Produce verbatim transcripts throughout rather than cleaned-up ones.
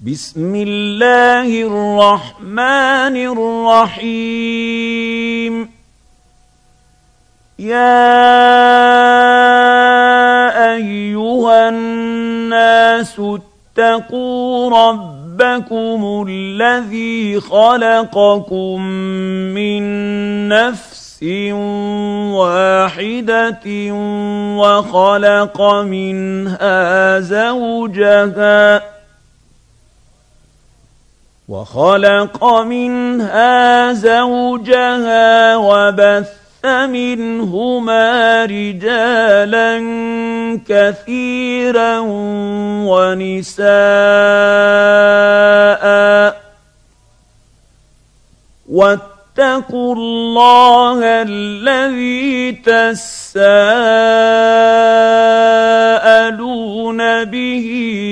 بسم الله الرحمن الرحيم يا أيها الناس اتقوا ربكم الذي خلقكم من نفس واحدة وخلق منها زوجها وخلق منها زوجها وبث منهما رجالا كثيرا ونساء واتقوا الله الذي تساءلون به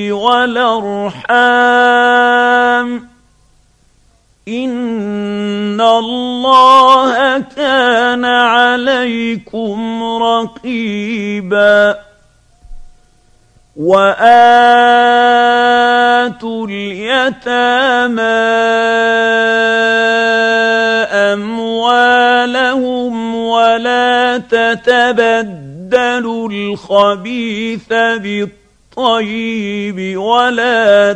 والأرحام إن الله كان عليكم رقيبا وآتوا اليتامى أموالهم ولا تتبدلوا الخبيث بالطيب طيب ولا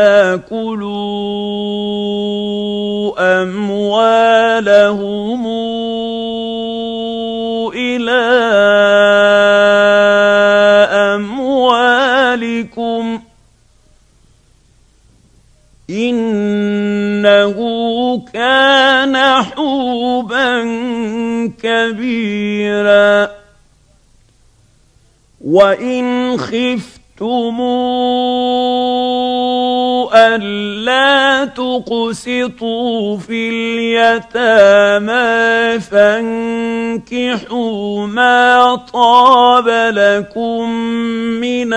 تاكلوا أموالهم إلى أموالكم إنه كان حوبا كبيرا وإن خفتم أَلَّا تُقْسِطُوا فِي الْيَتَامَى فَانكِحُوا مَا طَابَ لَكُم مِّنَ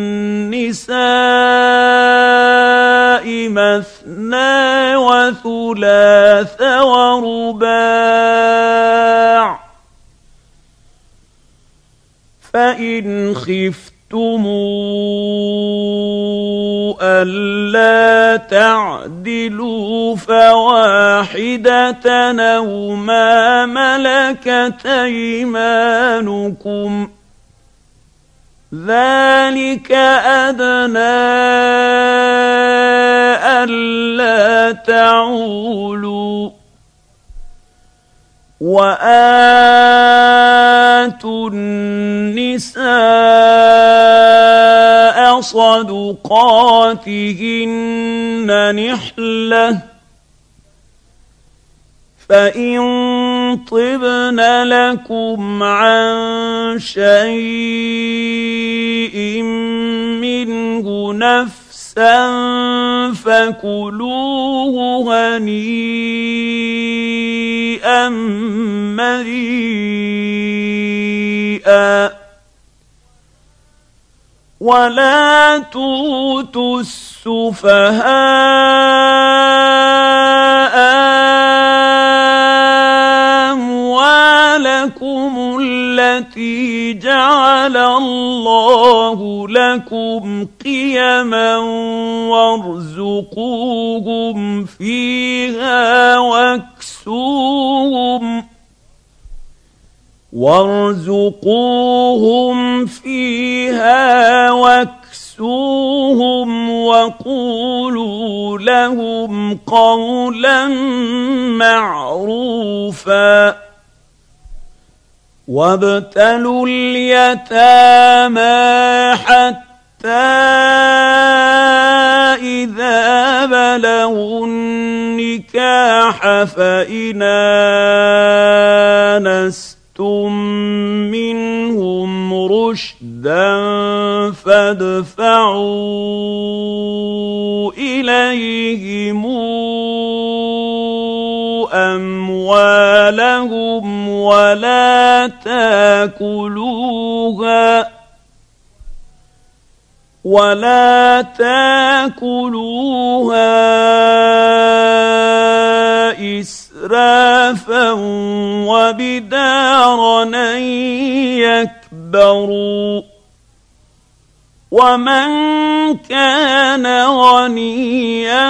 النِّسَاءِ مَثْنَىٰ وَثُلَاثَ وَرُبَاعَ فَإِنْ خِفْتُمْ أَلَّا تعدلوا فواحدة أو ما ملكت أيمانكم ذلك أدنى ألا تعولوا وآتوا النساء صدقاتهن نحلة فإن طبن لكم عن شيء منه نفسا فكلوه هنيئا مريئا ولا تؤتوا السفهاء أموالكم التي جعل الله لكم قيما وارزقوهم فيها واكسوهم وارزقوهم فيها واكسوهم وقولوا لهم قولا معروفا وابتلوا اليتامى حتى إذا بلغوا النكاح فإن آنستم منهم رشدا فادفعوا إليهم أموالهم ولا تاكلوها ولا تاكلوها إسرافا وبدارا أن يكبروا ومن كان غنيا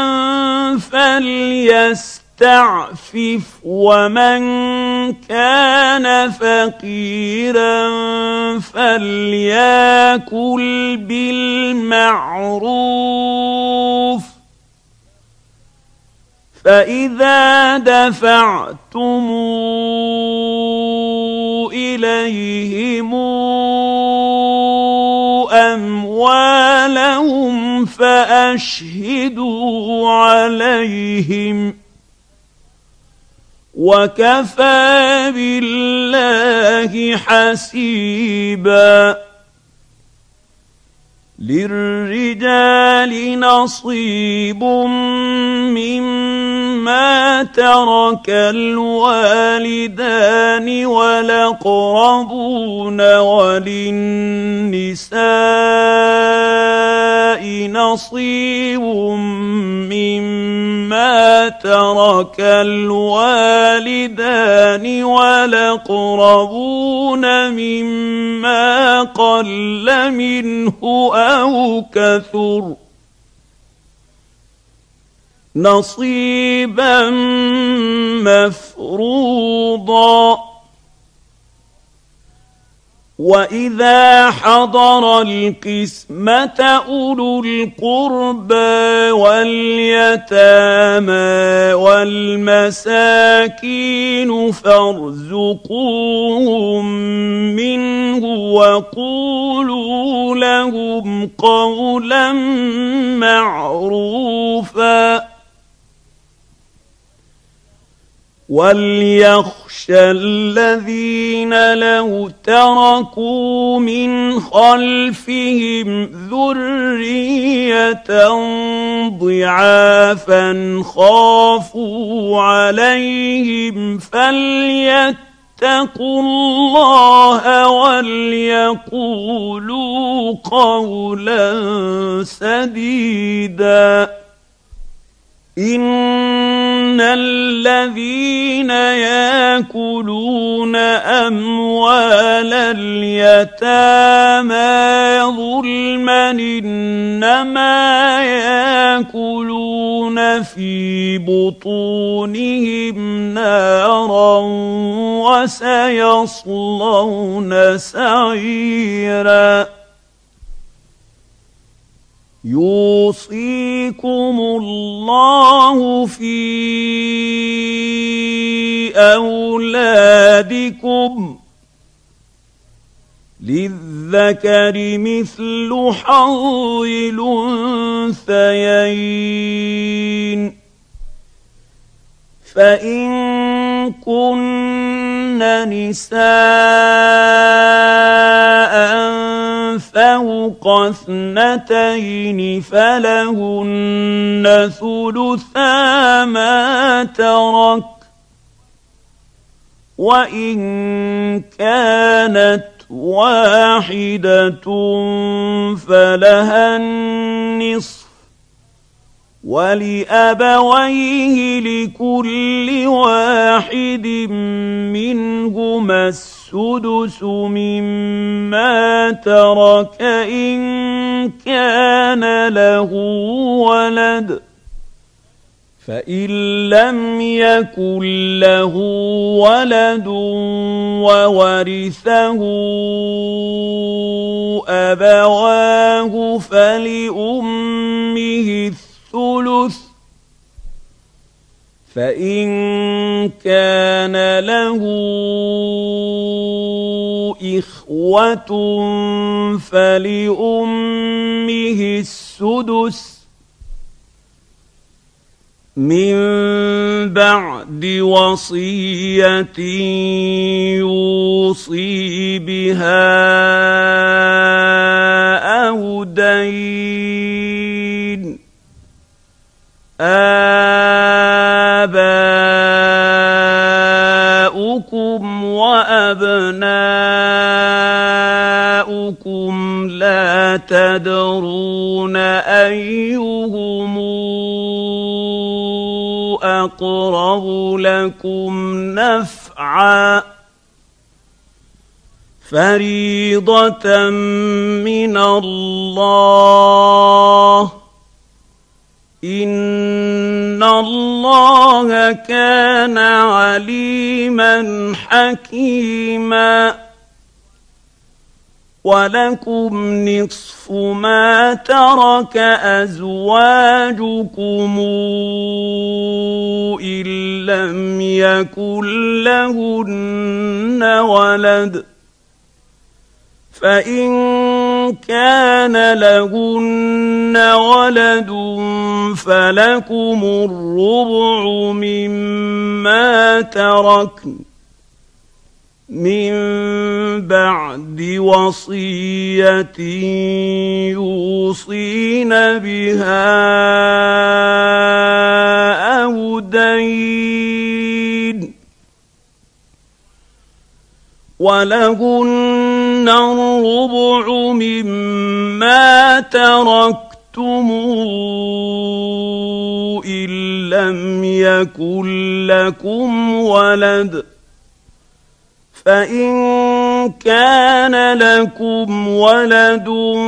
فليستعفف ومن كان فقيرا فليأكل بالمعروف فإذا دفعتم إليهم أموالهم فأشهدوا عليهم وكفى بالله حسيبا. للرجال نصيب مما ترك الوالدان والأقربون وللنساء نصيب مما ترك الوالدان والأقربون مما قل منه أو كثر نصيبا مفروضا. وإذا حضر القسمة أولو القربى واليتامى والمساكين فارزقوهم منه وقولوا لهم قولا معروفا. وليخشى الذين لو تركوا من خلفهم ذرية ضعافا خافوا عليهم فليتقوا الله وليقولوا قولا سديدا. إن الذين يأكلون أموال اليتامى ظلما إنما يأكلون في بطونهم نارا وسيصلون سعيرا. يوصيكم الله في أولادكم للذكر مثل حظ الأنثيين. فإن كن نساء فوق اثنتين فلهن ثلثا ما ترك وإن كانت واحدة فلها النصف ولأبويه لكل واحد منهما السدس مما ترك إن كان له ولد فإن لم يكن له ولد وورثه أبواه فلأمه الثلث فإن كان له إخوة فلأمه السدس من بعد وصية يوصي بها أو دين. آباؤكم وأبناؤكم لا تدرون أيهم أقرب لكم نفعا فريضة من الله إن الله كان عليما حكيما ولكم نصف ما ترك أزواجكم إن لم يكن لهن ولد فإن كان لهن ولد فلكم الربع مما تركن من بعد وصية يوصين بها أو دين ولهن الربع مما تركتم إن لم يكن لكم ولد فإن كان لكم ولد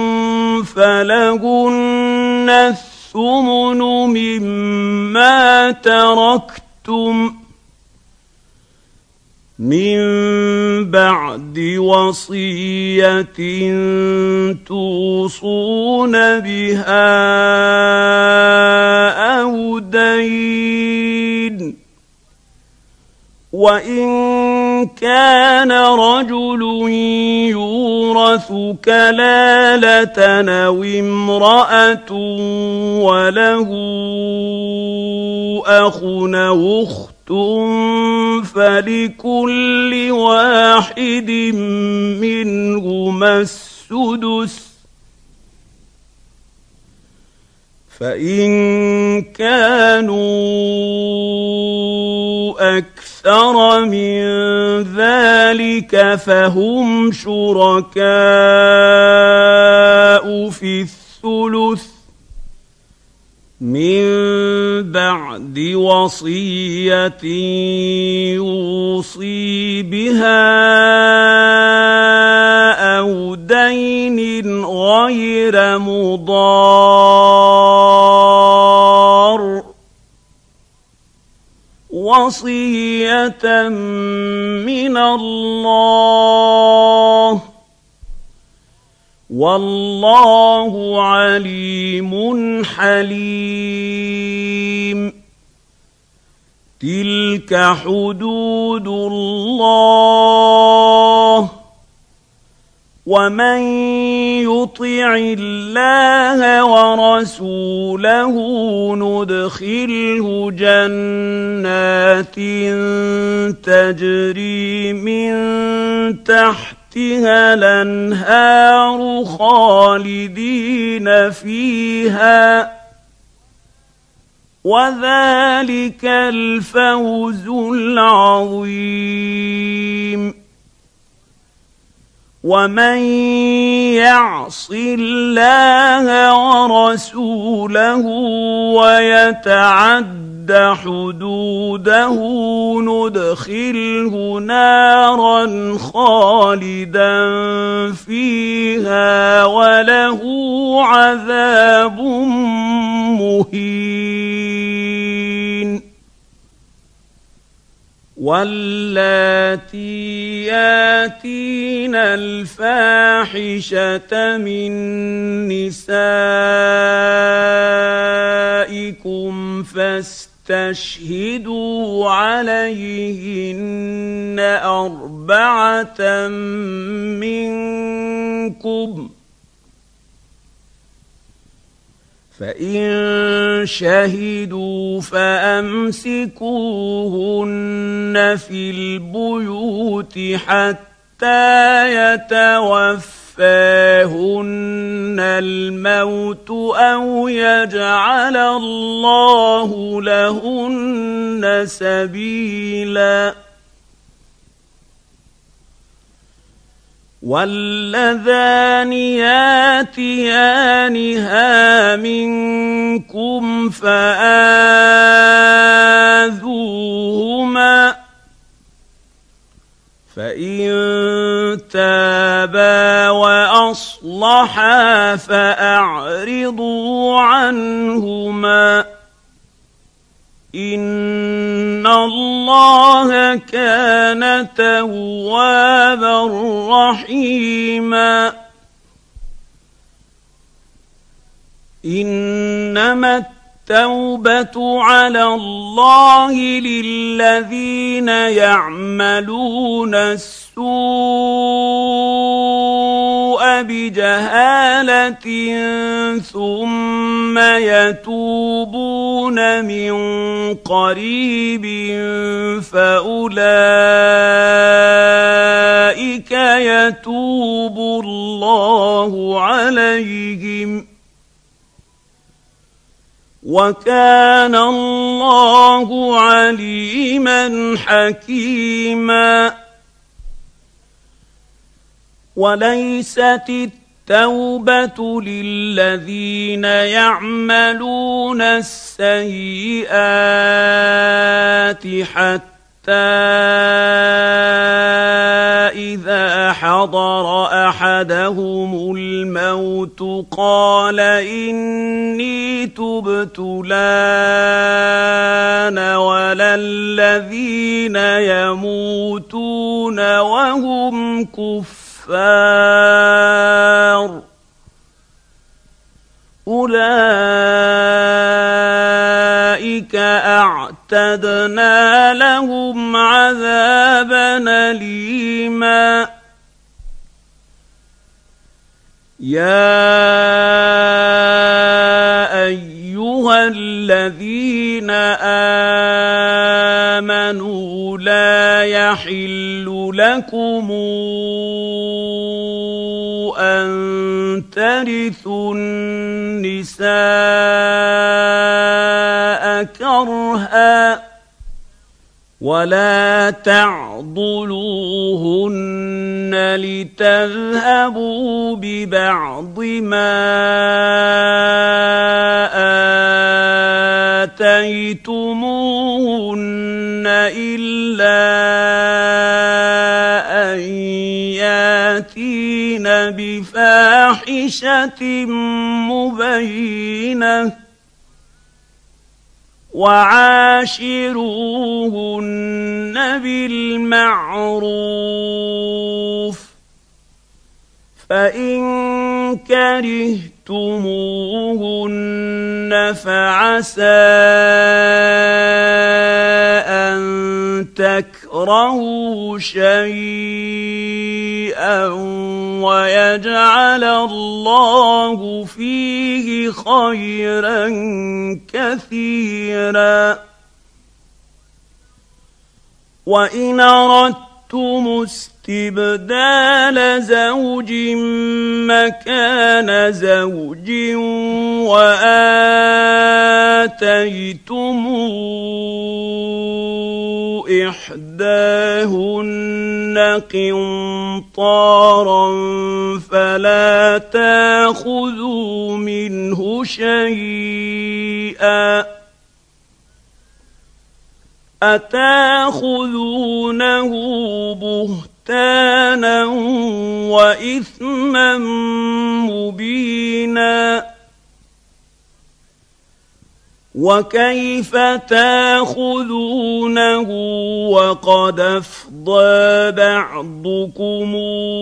فلهن الثمن مما تركتم من بعد وصية توصون بها أو دين وإن كان رجل يورث كلالة أو امرأة وله أخ أو أخت فلكل واحد منهما السدس فإن كانوا أكثر من ذلك فهم شركاء في الثلث من بعد وصية يوصي بها أو دين غير مضار وصية من الله والله عليم حليم تلك حدود الله ومن يطع الله ورسوله ندخله جنات تجري من تحتها الأنهار خالدين فيها وذلك الفوز العظيم ومن يعص الله ورسوله ويتعد حدوده ندخله نارا خالدا فيها وله عذاب مهين واللاتي ياتين الفاحشة من نسائكم فاستشهدوا عليهن أربعة منكم فإن شهدوا فأمسكوهن في البيوت حتى يتوفاهن الموت أو يجعل الله لهن سبيلا واللذان ياتيانها منكم فآذوهما فإن تابا وأصلحا فأعرضوا عنهما إن الله كان توابا رحيما إنما التوبة على الله للذين يعملون السوء بجهالة ثم يتوبون من قريب فأولئك يتوب الله عليهم وكان الله عليما حكيما وليست التوبة للذين يعملون السيئات حتى إذا حضر أحدهم الموت قال إني تبت الآن ولا الذين يموتون وهم كفار أولئك أعتدنا لهم عذابا أليما يا أيها الذين آمنوا لا يحل لكم أن ترثوا النساء كرها ولا تعضلوهن لتذهبوا ببعض ما آتيتموهن إلا أن ياتين بفاحشة مبينة وعاشروهن بالمعروف فإن كرهتموهن فعسى أن تكرهوا شيئا ويجعل الله فيه خيرا كثيرا وإن أردتم استبدال زوج مكان زوج وآتيتم إحداهن قنطارا فلا تأخذوا منه شيئا أتأخذونه بهتانا وإثما مبينا وكيف تأخذونه وقد أفضى بعضكم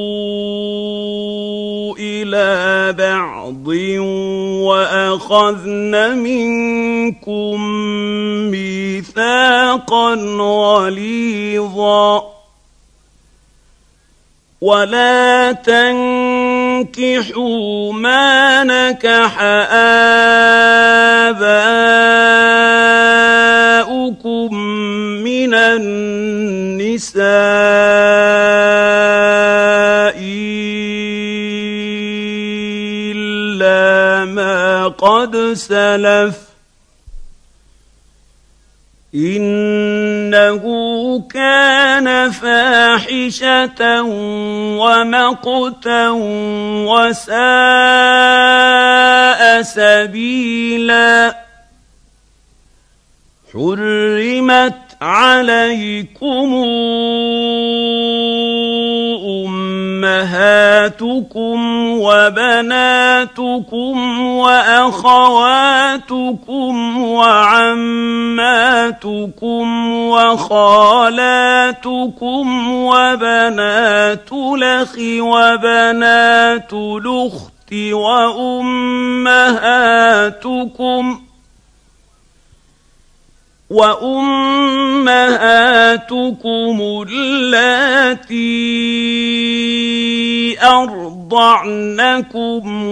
إلى بعض وأخذن منكم ميثاقا غليظا ولا تنكحوا ما نكح آباؤكم من النساء إلا ما قد سلف إنه كان فاحشة ومقتا وساء سبيلا حرمت عليكم أمهاتكم وبناتكم وأخواتكم وعماتكم وخالاتكم وبنات الأخ وبنات الأخت وأمهاتكم وأمهاتكم اللاتي أرضعنكم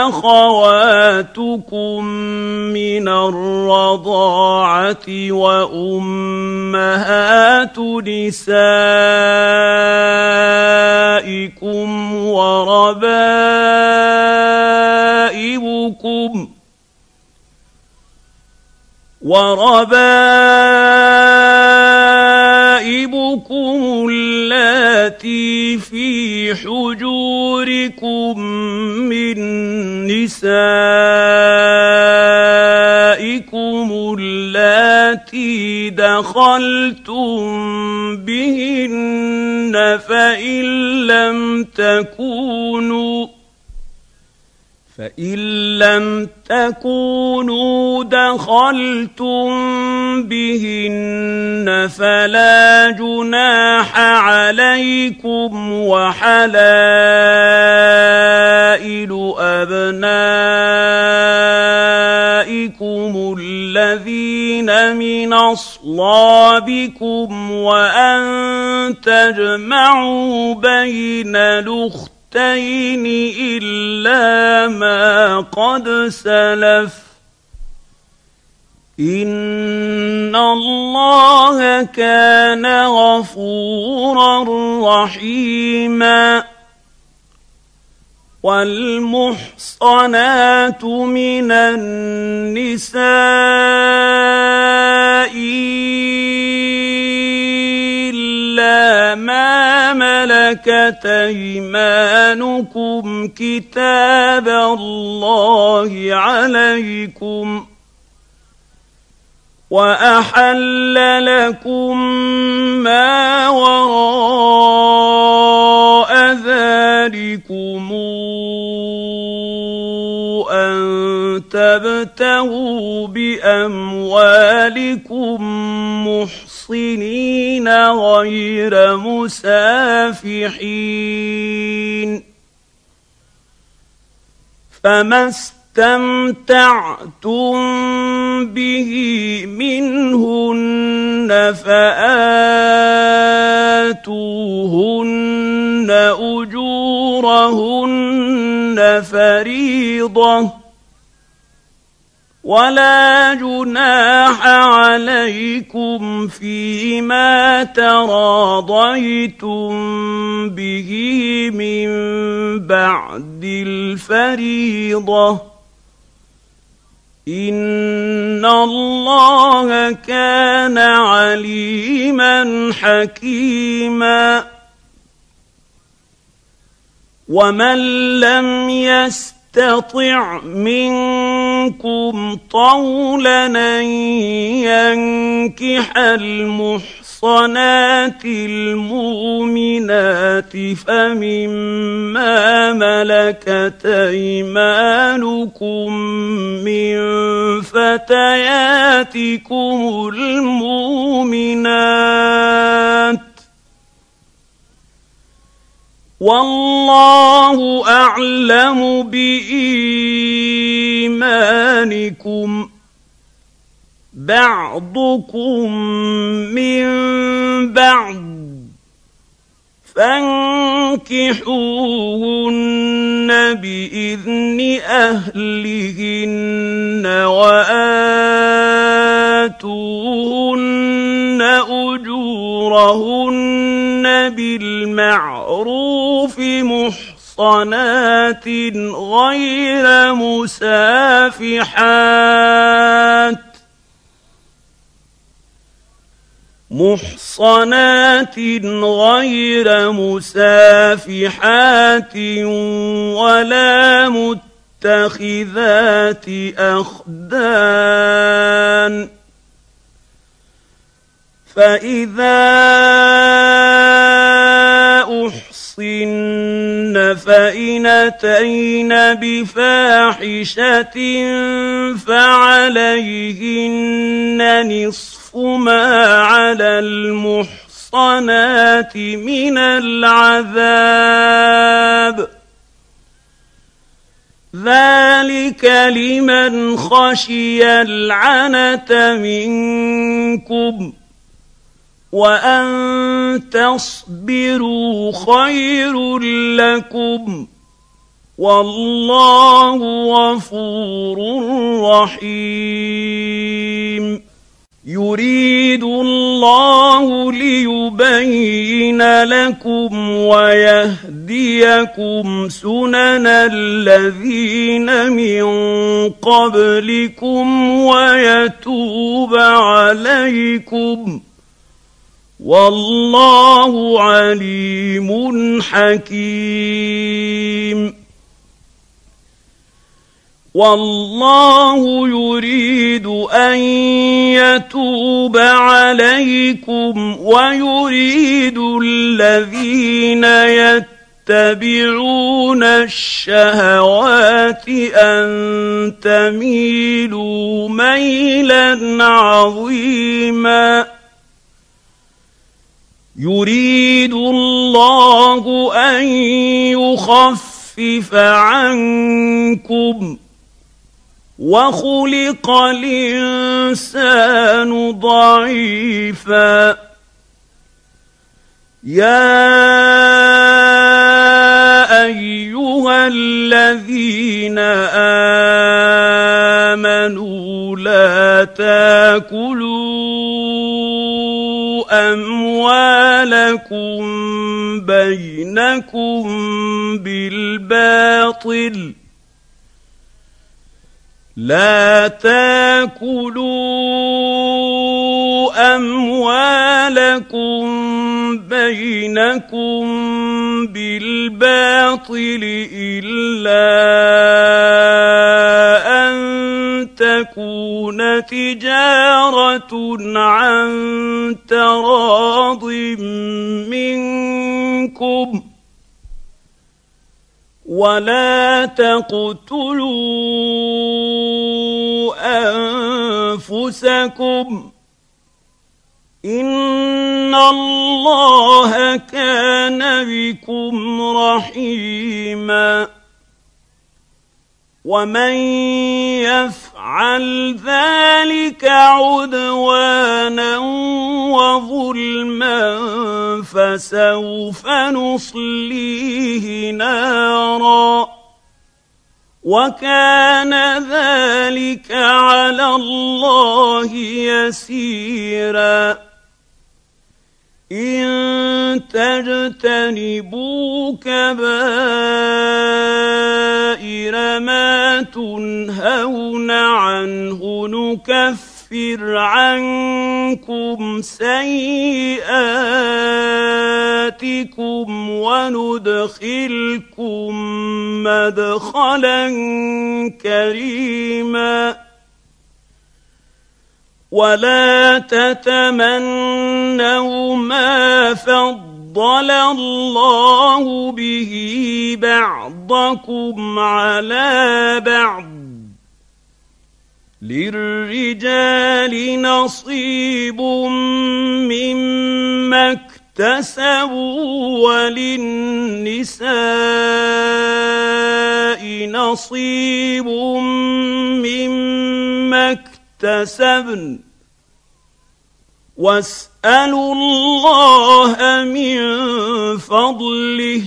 وأخواتكم من الرضاعة وأمهات نسائكم وربائبكم وربائبكم اللاتي في حجوركم من نسائكم اللاتي دخلتم بهن فإن لم تكونوا فإن لم تكونوا دخلتم بهن فلا جناح عليكم وحلائل أبنائكم الذين من أصلابكم وأن تجمعوا بين الأختين إلا ما قد سلف إن الله كان غفورا رحيما. والمحصنات من النساء إلا ما ملكت أيمانكم كتاب الله عليكم وأحل لكم ما وراء ذلكم أن تبتغوا بأموالكم محصنين غير مسافحين فما استمتعتم به منهن فآتوهن أجورهن فريضة ولا جناح عليكم فيما تراضيتم به من بعد الفريضة إن الله كان عليما حكيما. ومن لم يستطع منكم طولا أن ينكح المحصنات المؤمنات فمما ملكت أيمانكم من فتياتكم المؤمنات والله أعلم بإيمانكم بعضكم من بعض فانكحوهن بإذن أهلهن وآتوهن أجورهن بالمعروف محصنات غير مسافحات محصنات غير مسافحات ولا متخذات أخدان فإذا أحصن فإن أتين بفاحشة فعليهن نصف ما على المحصنات من العذاب ذلك لمن خشي العنة منكم وأن تصبروا خير لكم والله غفور رحيم يريد الله ليبين لكم ويهديكم سنن الذين من قبلكم ويتوب عليكم والله عليم حكيم والله يريد أن يتوب عليكم ويريد الذين يتبعون الشهوات أن تميلوا ميلا عظيما يريد الله أن يخفف عنكم وخلق الإنسان ضعيفا يا أيها الذين آمنوا لا تاكلوا أموالكم بينكم بالباطل لا تاكلوا أموالكم بينكم بالباطل إلا أن تكون تجارة عن تراض منكم ولا تقتلوا أنفسكم إن الله كان بكم رحيما ومن يفعل ذلك عدوانا وظلما فسوف نصليه نارا وكان ذلك على الله يسيرا إن تجتنبوا كبائر ما تنهون عنه نكفر عنكم سيئاتكم وندخلكم مدخلا كريما ولا تتمنوا ما فضل الله به بعضكم على بعض للرجال نصيب مما اكتسبوا وللنساء نصيب مما اكتسبن واسألوا الله من فضله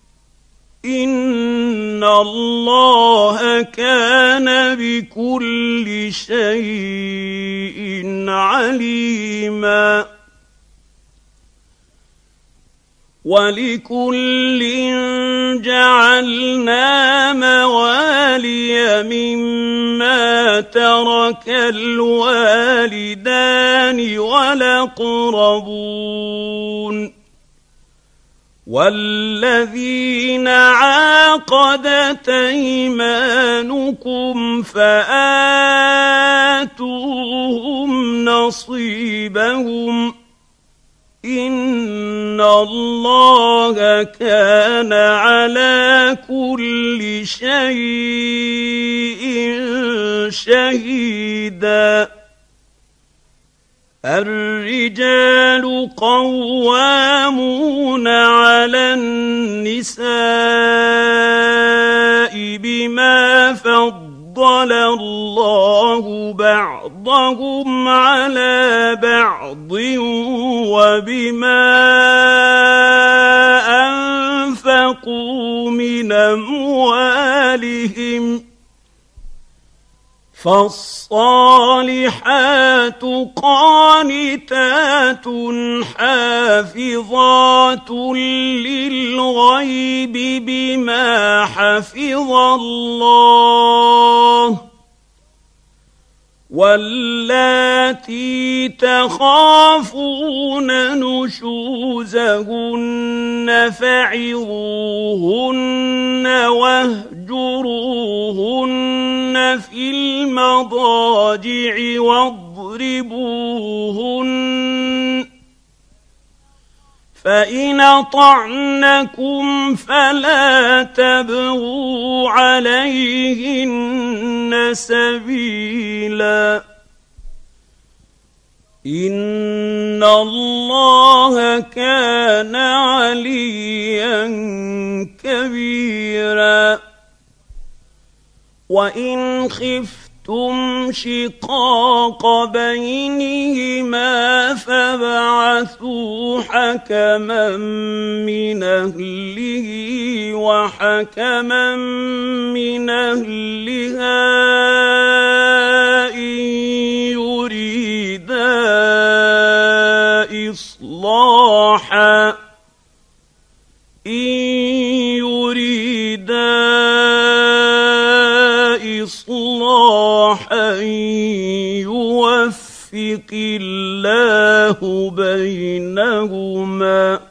إن الله كان بكل شيء عليما ولكل جعلنا موالي مما ترك الوالدان والأقربون والذين عاقدت أيمانكم فآتوهم نصيبهم إن الله كان على كل شيء شهيدا الرجال قوامون على النساء بما فضل الله بعضهم على بعض وبما أنفقوا من أموالهم فالصالحات قانتات حافظات للغيب بما حفظ الله واللاتي تخافون نشوزهن فعظوهن واهجروهن في المضاجع واضربوهن فإن أطعنكم فلا تبغوا عليهن سبيلا إن الله كان عليا كبيرا وإن خفتم شقاق بينهما فابعثوا حكما من أهله وحكما من أهلها إن يريدا إصلاحا إن يريدا إصلاحا يوفق الله بينهما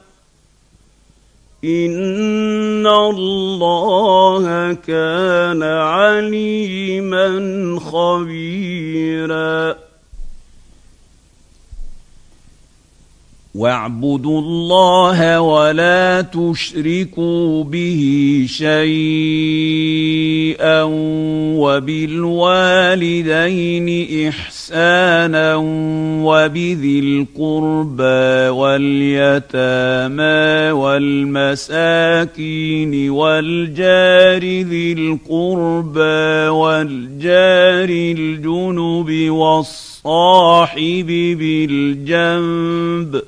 إن الله كان عليما خبيرا واعبدوا الله ولا تشركوا به شيئا وبالوالدين إحسانا وبذي القربى واليتامى والمساكين والجار ذي القربى والجار الجنب والصاحب بالجنب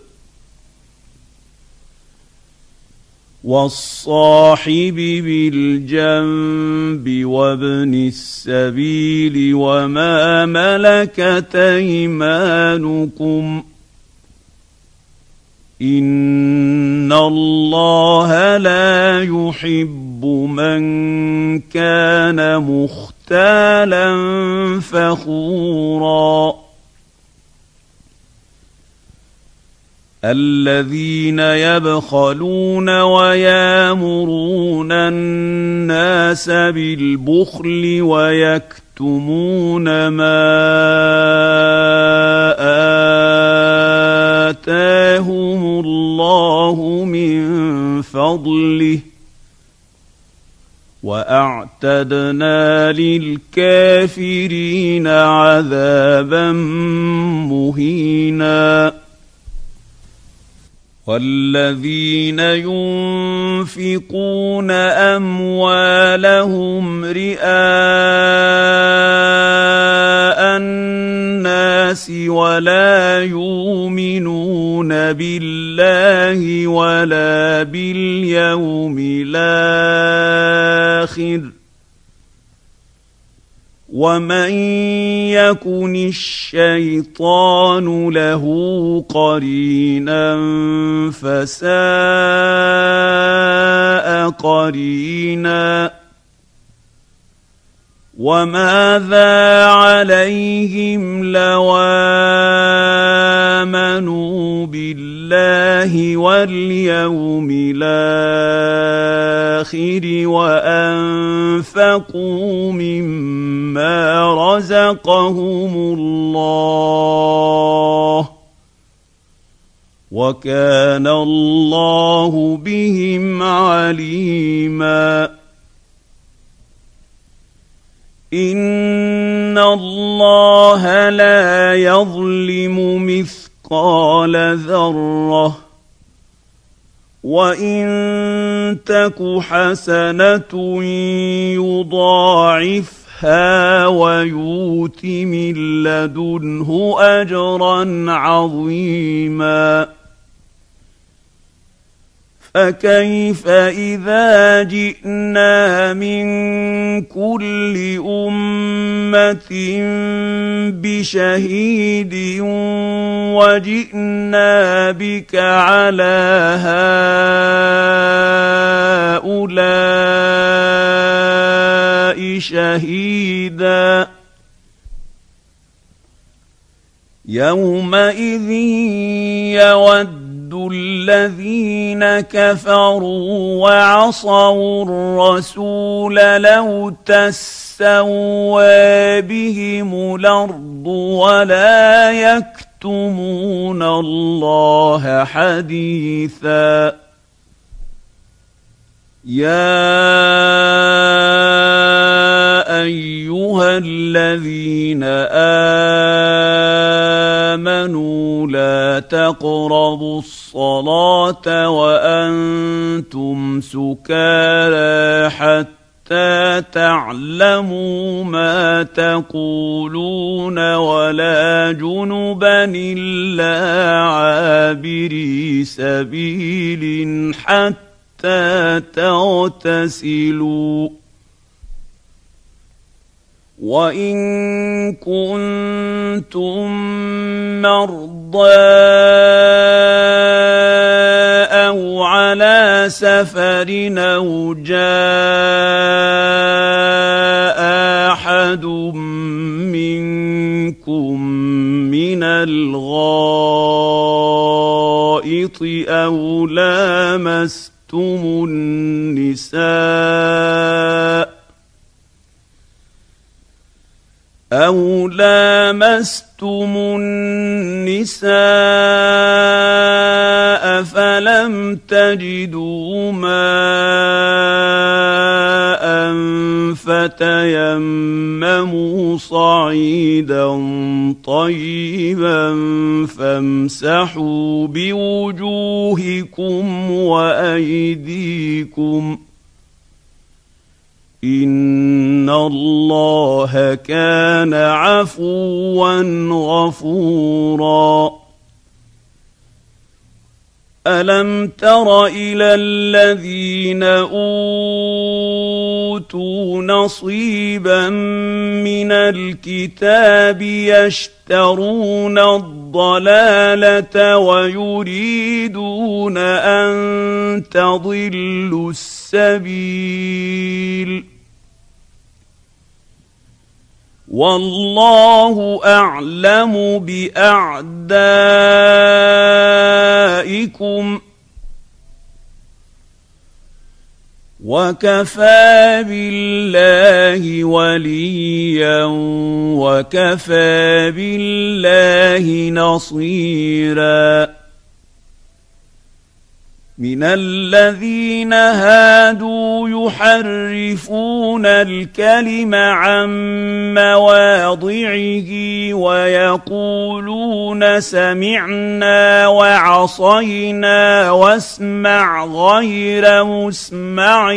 والصاحب بالجنب وابن السبيل وما ملكت أيمانكم إن الله لا يحب من كان مختالا فخورا الذين يبخلون ويامرون الناس بالبخل ويكتمون ما آتاهم الله من فضله وأعتدنا للكافرين عذابا مهينا والذين ينفقون أموالهم رئاء الناس ولا يؤمنون بالله ولا باليوم الآخر ومن يكن الشيطان له قرينا فساء قرينا وماذا عليهم لو آمنوا بالله واليوم الآخر وأنفقوا مما رزقهم الله وكان الله بهم عليما إن الله لا يظلم مثقال ذرة وإن تك حسنة يضاعفها ويؤت من لدنه أجرا عظيما فكيف إذا جئنا من كل أمة بشهيد وجئنا بك على هؤلاء شهيدا يومئذ يود الذين كفروا وعصوا الرسول لو تسوى بهم الأرض ولا يكتمون الله حديثا يا أيها الذين آمنوا لا تقربوا الصلاة وأنتم سكارى حتى تعلموا ما تقولون ولا جنبا إلا عابري سبيل حتى تغتسلوا وإن كنتم مرضى أو على سفر أو جاء أحد منكم من الغائط أو لامستم النساء أو لامستم النساء فلم تجدوا ماء فتيمموا صعيدا طيبا فامسحوا بوجوهكم وأيديكم إن الله كان عفوا غفورا ألم تر إلى الذين أوتوا نصيبا من الكتاب يشترون الضلالة ويريدون أن تضلوا السبيل والله أعلم بأعدائكم وكفى بالله وليا وكفى بالله نصيرا من الذين هادوا يحرفون الكلم عن مواضعه ويقولون سمعنا وعصينا واسمع غير مسمع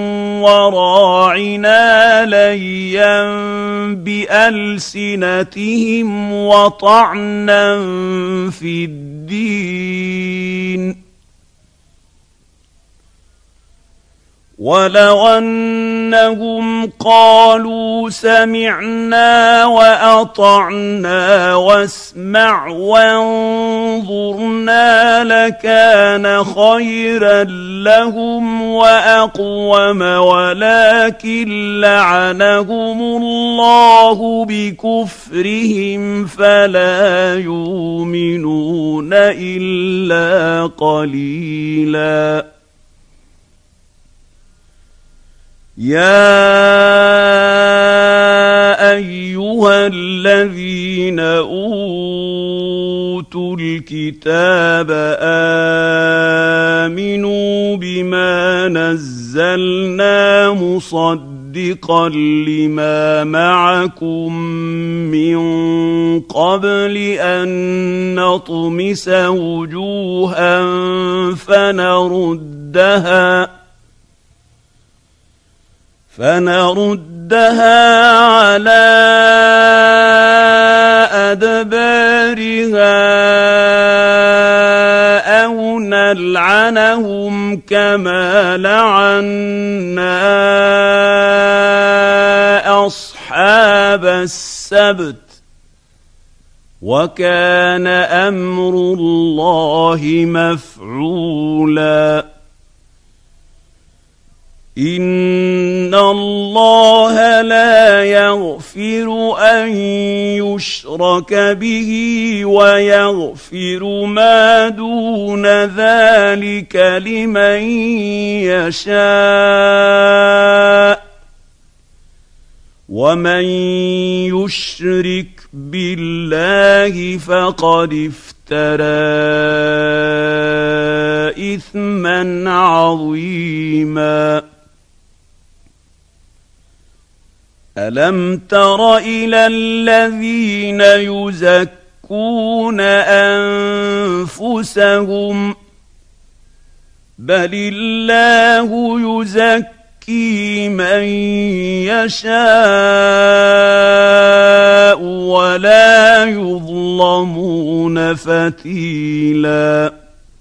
وراعنا ليا بألسنتهم وطعنا في الدين ولو أنهم قالوا سمعنا وأطعنا واسمع وانظرنا لكان خيرا لهم وأقوم ولكن لعنهم الله بكفرهم فلا يؤمنون إلا قليلا يا أيها الذين أوتوا أوتوا الكتاب آمنوا بما نزلنا مصدقا لما معكم من قبل أن نطمس وجوها فنردها فنردها على أدبارها أو نلعنهم كما لعنا أصحاب السبت وكان أمر الله مفعولا إن الله لا يغفر أن يشرك به ويغفر ما دون ذلك لمن يشاء ومن يشرك بالله فقد افترى إثما عظيما ألم تر إلى الذين يزكون أنفسهم بل الله يزكي من يشاء ولا يظلمون فتيلا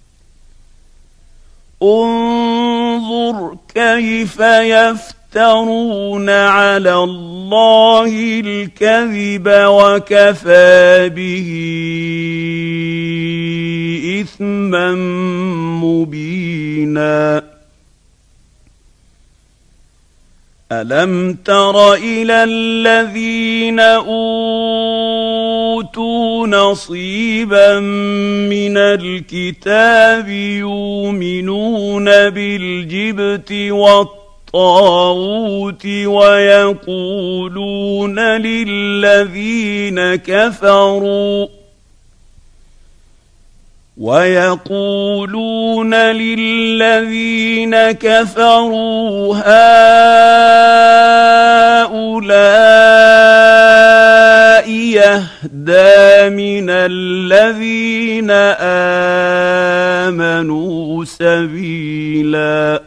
انظر كيف يفترون يفترون على الله الكذب وكفى به إثما مبينا ألم تر إلى الذين أوتوا نصيبا من الكتاب يؤمنون بالجبت والطاغوت الطاغوت ويقولون للذين كفروا ويقولون للذين كفروا هؤلاء يهدى من الذين آمنوا سبيلا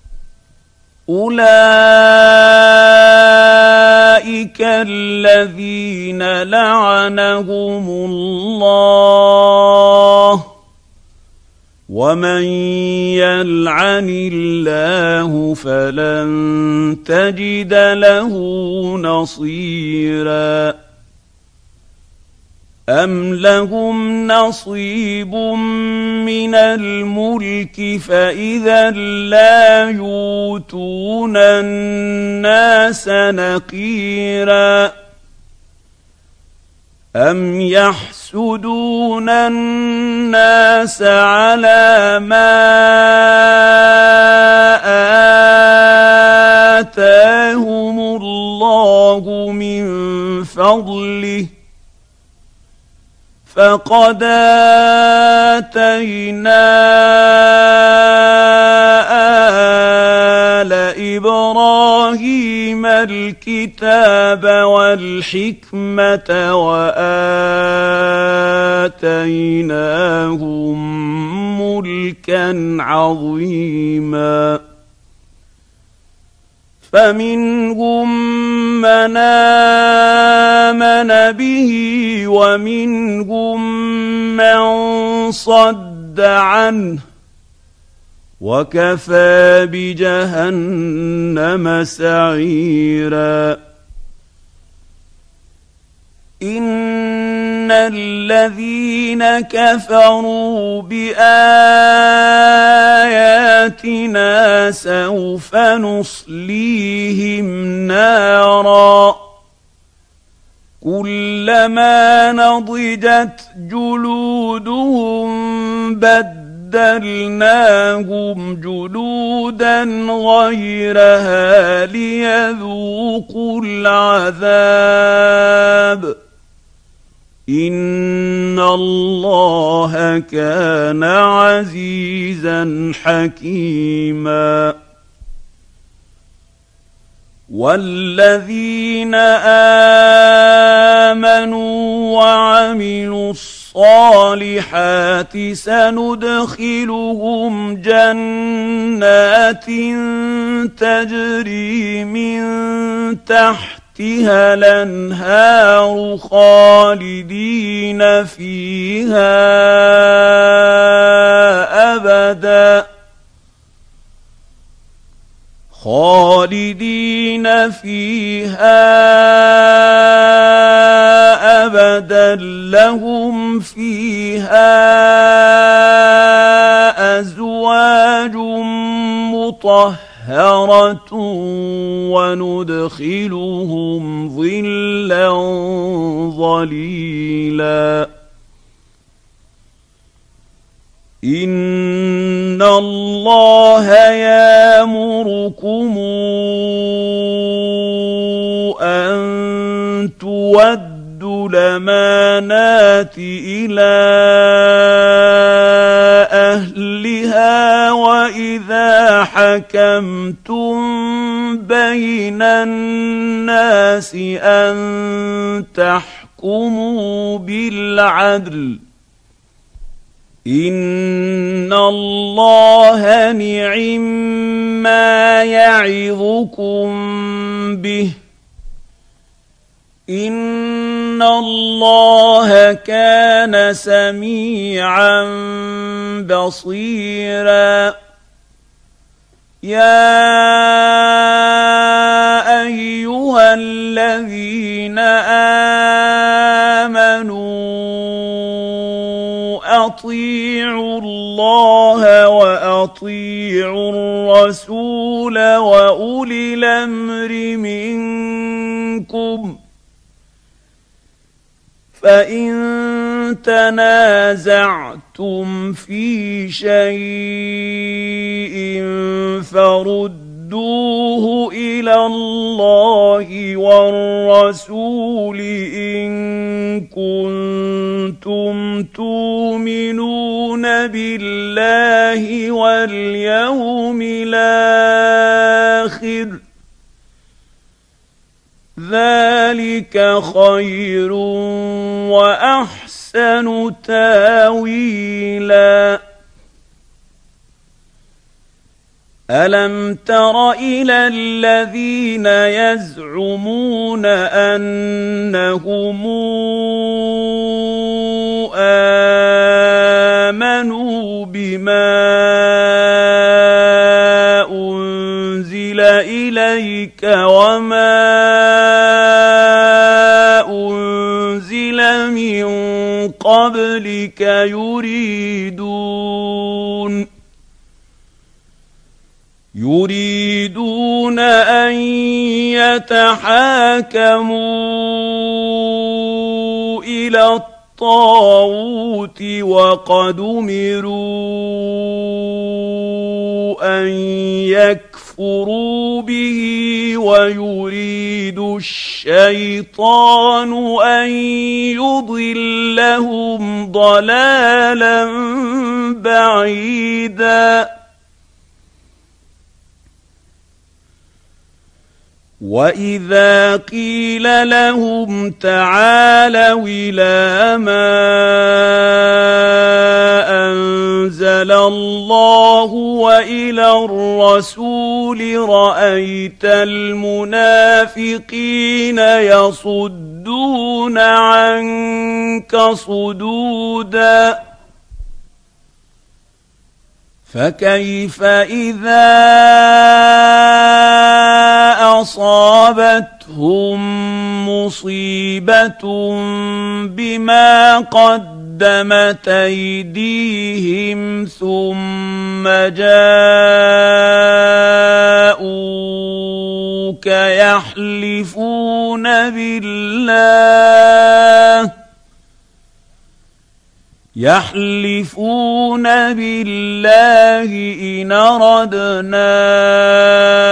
أولئك الذين لعنهم الله ومن يلعن الله فلن تجد له نصيرا أم لهم نصيب من الملك فإذا لا يؤتون الناس نقيرا أم يحسدون الناس على ما آتاهم الله من فضله فقد آتينا آل إبراهيم الكتاب والحكمة وآتيناهم ملكا عظيما فمنهم من آمن به ومنهم من صد عنه وكفى بجهنم سعيرا إن الذين كفروا بآياتنا سوف نصليهم نارا كلما نضجت جلودهم بدلناهم جلودا غيرها ليذوقوا العذاب إن الله كان عزيزا حكيما. والذين آمنوا وعملوا الصالحات سندخلهم جنات تجري من تحتها الأنهار خالدين فيها أبدا خالدين فيها أبدا لهم فيها أزواج مطهرة وندخلهم ظلا ظليلا. إن الله يأمركم أن تودوا الأمانات إلى أهلها وإذا حكمتم بين الناس أن تحكموا بالعدل. إن الله نعما يعظكم به. إن الله كان سميعا بصيرا. يا أيها الذين آمنوا أطيعوا الله وأطيعوا الرسول وأولي الأمر منكم. فإن تنازعتم في شيء فردوه إلى الله والرسول إن كنتم تؤمنون بالله واليوم الآخر ذلك خير وأحسن تاويلا. ألم تر إلى الذين يزعمون أنهم آمنوا بما أنزل إليك وما أنزل من قبلك يريدون يريدون أن يتحاكموا إلى الطاغوت وقد أمروا أن يكفروا به ويريد الشيطان أن يضلهم ضلالا بعيدا. وإذا قيل لهم تعالوا إلى ما أنزل الله وإلى الرسول رأيت المنافقين يصدون عنك صدودا. فكيف إذا أصابتهم مصيبة بما قدمت أيديهم ثم جاءوك يحلفون بالله يحلفون بالله إن أردنا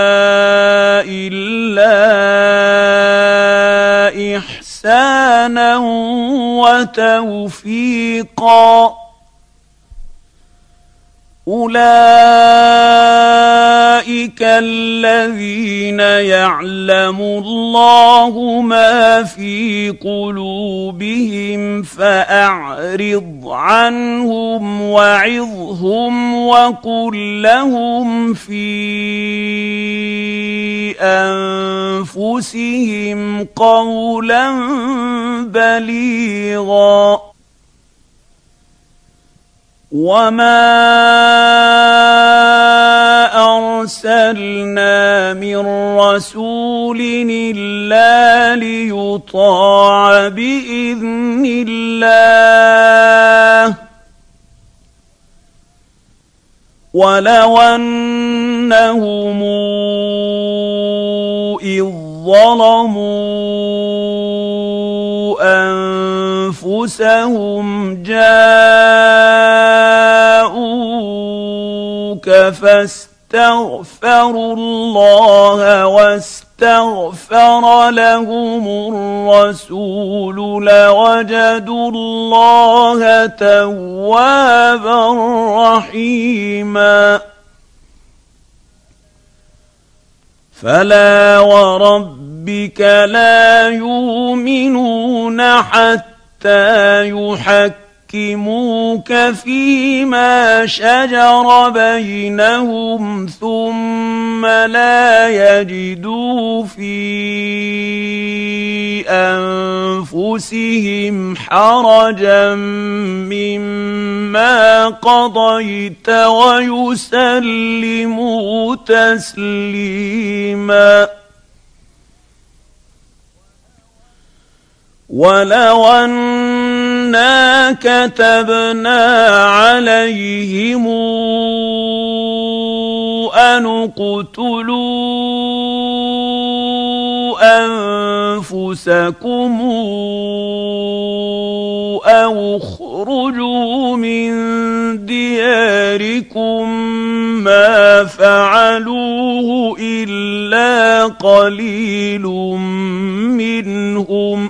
إلا إحسانا هدى وتوفيقا. أولئك الذين يعلم الله ما في قلوبهم فأعرض عنهم وعظهم وقل لهم في أنفسهم قولا بليغا. وما أرسلنا من رسول إلا ليطاع بإذن الله ولو أنهم إذ ظلموا أنفسهم جاءوك فاستغفروا الله واستغفر لهم الرسول لوجدوا الله توابا رحيما. فلا وربك لا يؤمنون حتى يحكموك فيما شجر بينهم ثم لا يجدوا في أنفسهم حرجا مما قضيت ويسلموا تسليما. ولو أنا كتبنا عليهم أن اقتلوا أنفسكم أو اخرجوا من دياركم ما فعلوه إلا قليل منهم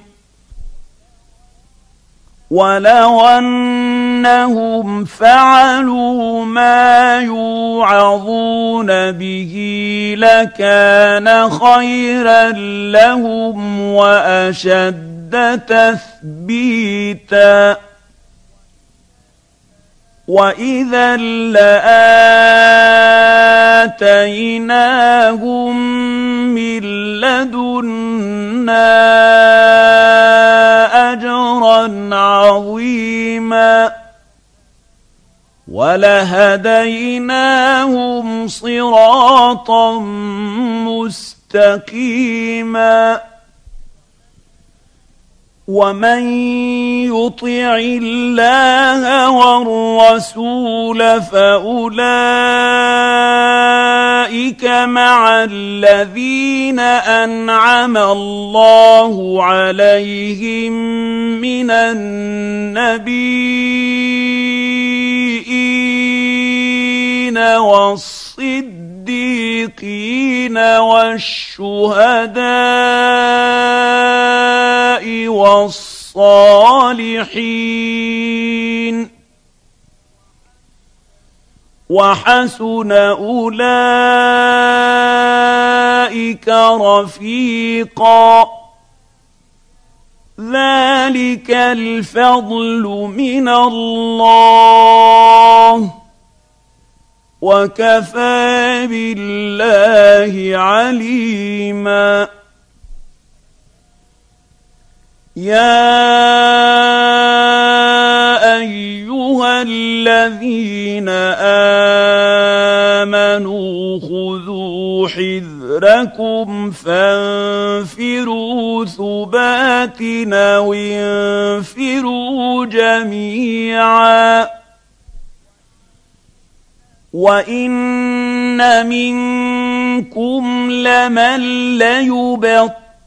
ولو أنهم فعلوا ما يوعظون به لكان خيرا لهم وأشد تثبيتا. وإذا لآتيناهم من لدنا أجرا عظيما ولهديناهم صراطا مستقيما. ومن يطع الله والرسول فأولئك مع الذين أنعم الله عليهم من النبيين والصديقين والشهداء والصالحين وحسن أولئك رفيقا. ذلك الفضل من الله وكفى بالله عليما. يا أيها الذين آمنوا خذوا حذركم فانفروا ثبات أو انفروا جميعا. وإن منكم لمن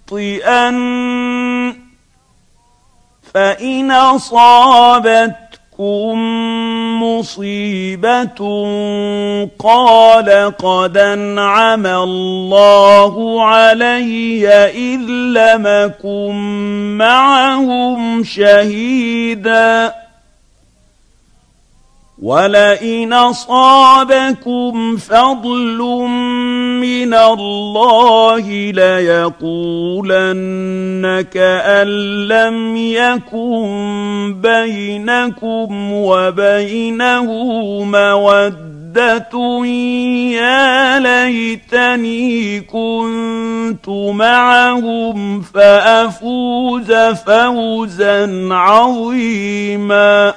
ليبطئن فإن أصابتكم مصيبة قال قد أنعم الله علي إذ لم أكن معهم شهيدا ولئن أصابكم فضل من الله ليقولن كأن لم يكن بينكم وبينه مودة يا ليتني كنت معهم فأفوز فوزا عظيما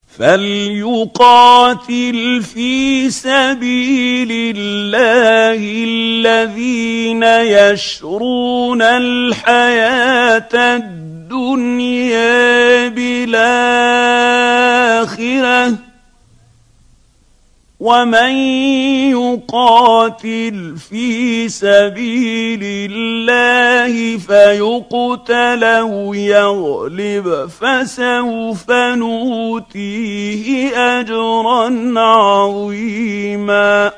فليقاتل في سبيل الله الذين يشرون الحياة الدنيا بالآخرة ومن يقاتل في سبيل الله فيقتل أو يغلب فسوف نؤتيه أجرا عظيما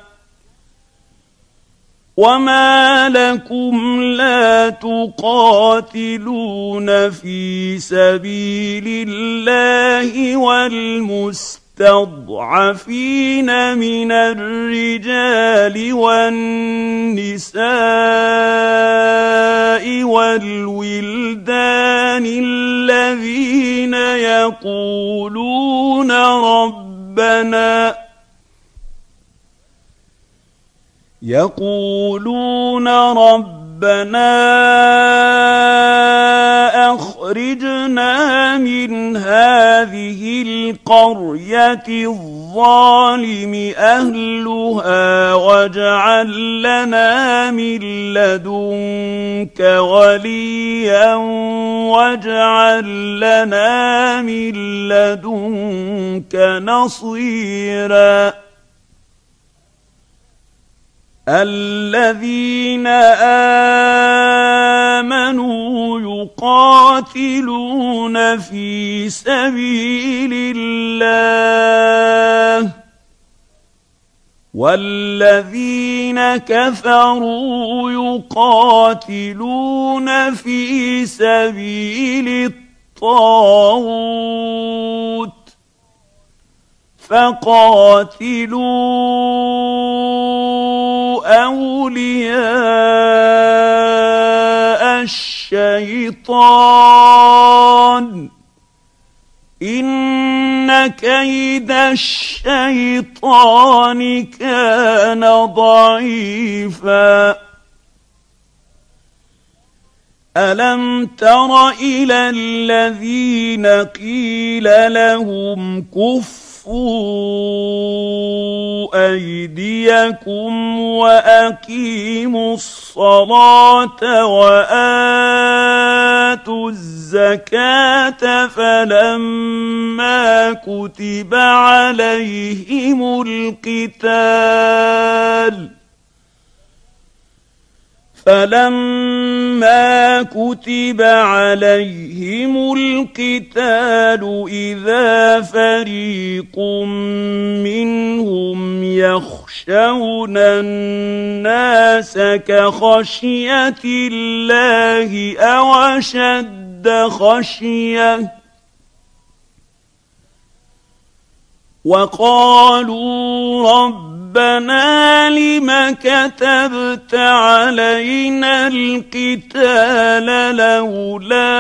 وما لكم لا تقاتلون في سبيل الله والمسلمين المستضعفين من الرجال والنساء والولدان الذين يقولون ربنا يقولون ربنا أخرجنا من هذه القرية الظالم أهلها واجعل لنا من لدنك وليا واجعل لنا من لدنك نصيرا الذين آمنوا يقاتلون في سبيل الله والذين كفروا يقاتلون في سبيل الطاغوت فقاتلوا أولياء الشيطان إن كيد الشيطان كان ضعيفا ألم تر إلى الذين قيل لهم كفوا أيديكم وأقيموا الصلاة وآتوا الزكاة فلما كتب عليهم القتال فلما كتب عليهم القتال إذا فريق منهم يخشون الناس كخشية الله أو أشد خشية وقالوا ربنا لم كتبت علينا القتال لولا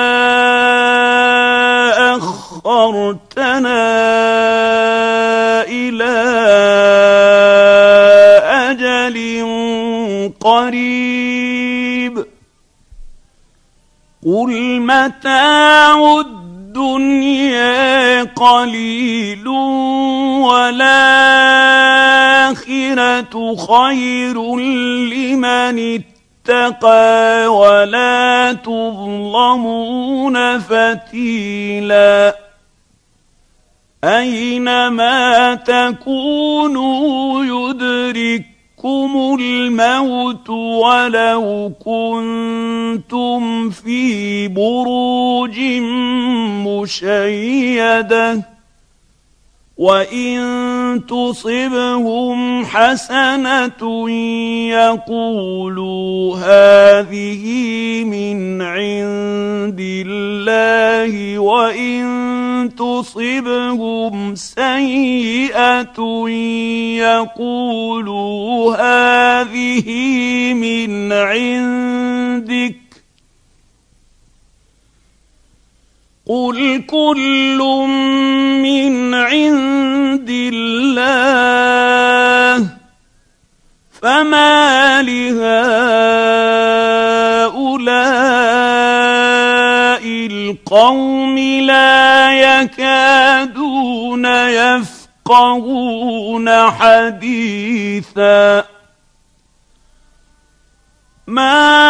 أخرتنا إلى أجل قريب قل متاع الدنيا قليل والآخرة خير لمن اتقى ولا تظلمون فتيلا أينما تكونوا يدرككم الموت ولو كنتم في بروج مشيدة وإن تصبهم حسنة يقولوا هذه من عند الله وإن تصبهم سيئة يقولوا هذه من عندك قل كل من عند الله فما لهؤلاء القوم لا يكادون يفقهون حديثا ما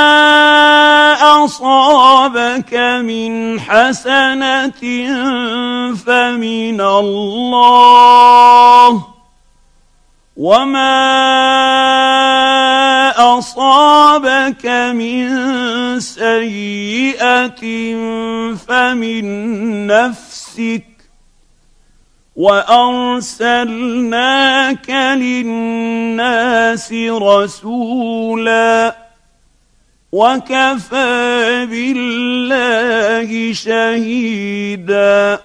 أصابك من حسنة فمن الله وما أصابك من سيئة فمن نفسك وأرسلناك للناس رسولا وكفى بالله شهيدا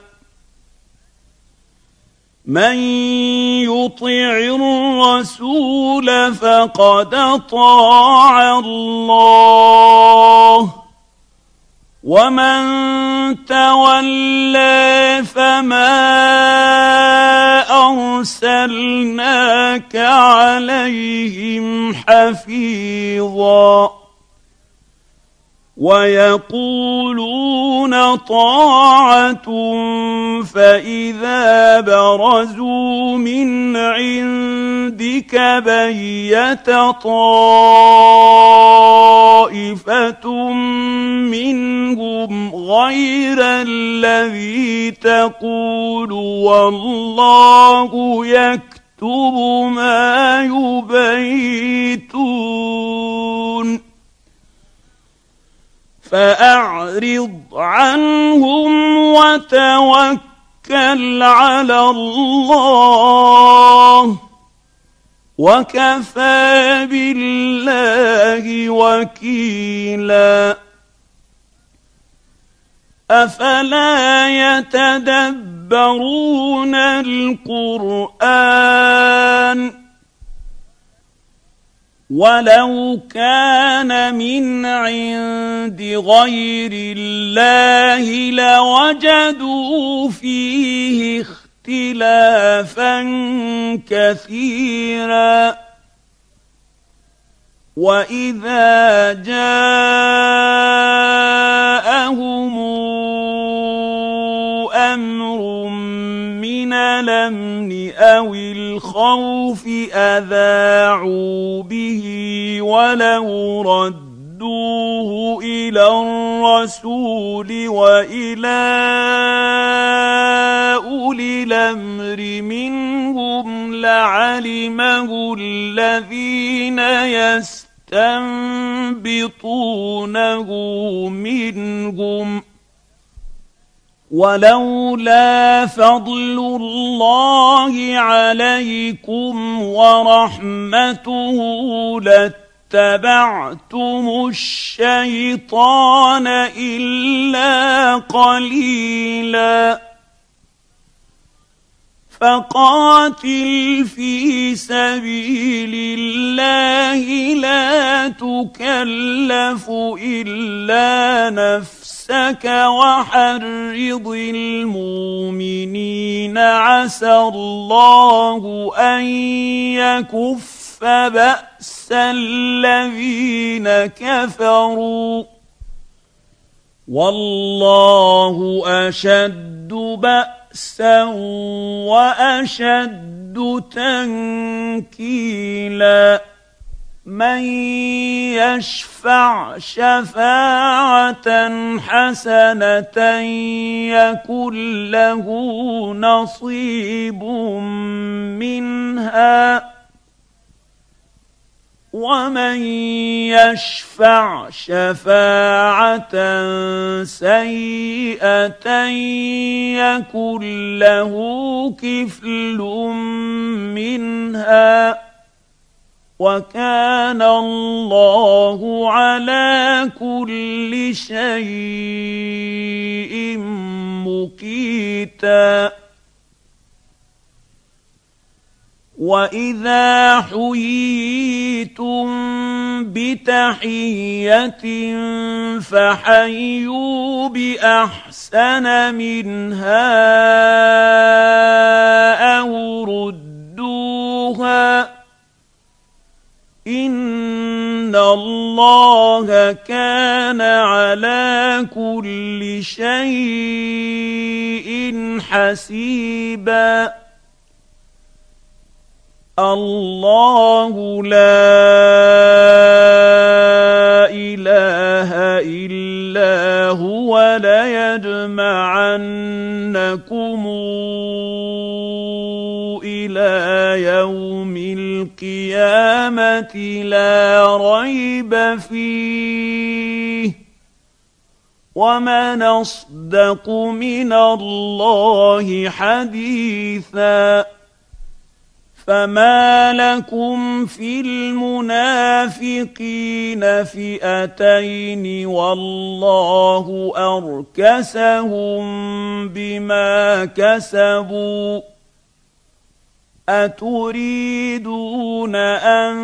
من يطع الرسول فقد أطاع الله ومن تولى فما أرسلناك عليهم حفيظا ويقولون طاعة فإذا برزوا من عندك بيت طائفة منهم غير الذي تقول والله يكتب ما يبيتون فأعرض عنهم وتوكل على الله وكفى بالله وكيلا أفلا يتدبرون القرآن ولو كان من عند غير الله لوجدوا فيه اختلافا كثيرا وإذا جاءهم أمر من الأمن أو الخوف أذاعوا به ولو ردوه إلى الرسول وإلى أولي الأمر منهم لعلمه الذين يستنبطونه منهم ولولا فضل الله عليكم ورحمته لاتبعتم الشيطان إلا قليلا فقاتل في سبيل الله لا تكلف إلا نفسك وحرض المؤمنين عسى الله أن يكف بأس الذين كفروا والله أشد بأسا وأشد تنكيلا من يشفع شفاعة حسنة يكن له نصيب منها ومن يشفع شفاعة سيئة يكن له كفل منها وكان الله على كل شيء مقيتا. وإذا حييتم بتحية فحيوا بأحسن منها أو ردوها إن الله كان على كل شيء حسيبا. الله لا إله إلا هو ليجمعنكم إلى يوم القيامة لا ريب فيه ومن أصدق من الله حديثا. فما لكم في المنافقين فئتين والله أركسهم بما كسبوا أتريدون أن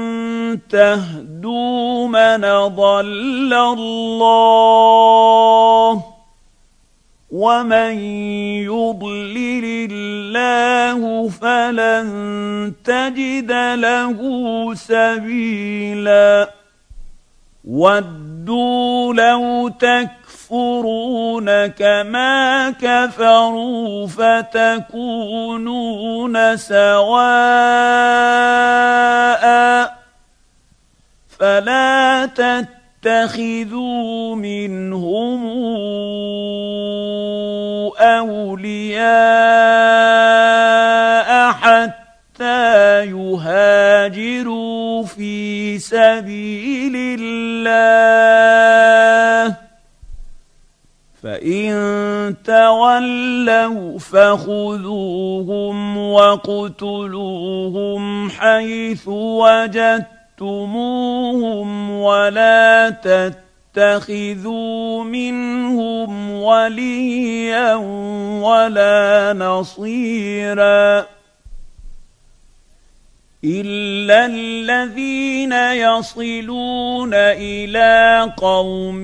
تهدوا من ضل الله ومن يضلل الله فلن تجد له سبيلا. ودوا لو تكفرون كما كفروا فتكونون سواء فلا تتخذوا منهم أولياء حتى يهاجروا في سبيل الله فإن تولوا فخذوهم واقتلوهم حيث وجدتموهم ولا تتخذوا منهم وليا ولا نصيرا إلا الذين يصلون إلى قوم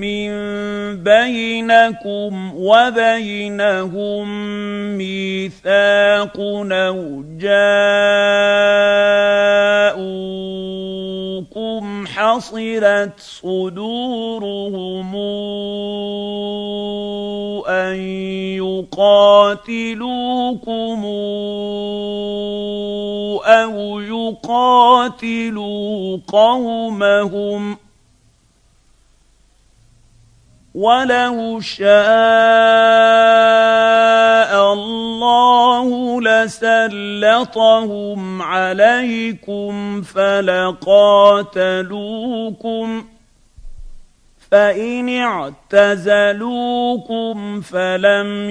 بينكم وبينهم ميثاق أو جاءوكم حصرت صدورهم أن يقاتلوكم أو يقاتلوا قومهم ولو شاء الله لسلطهم عليكم فلقاتلوكم فإن اعتزلوكم فلم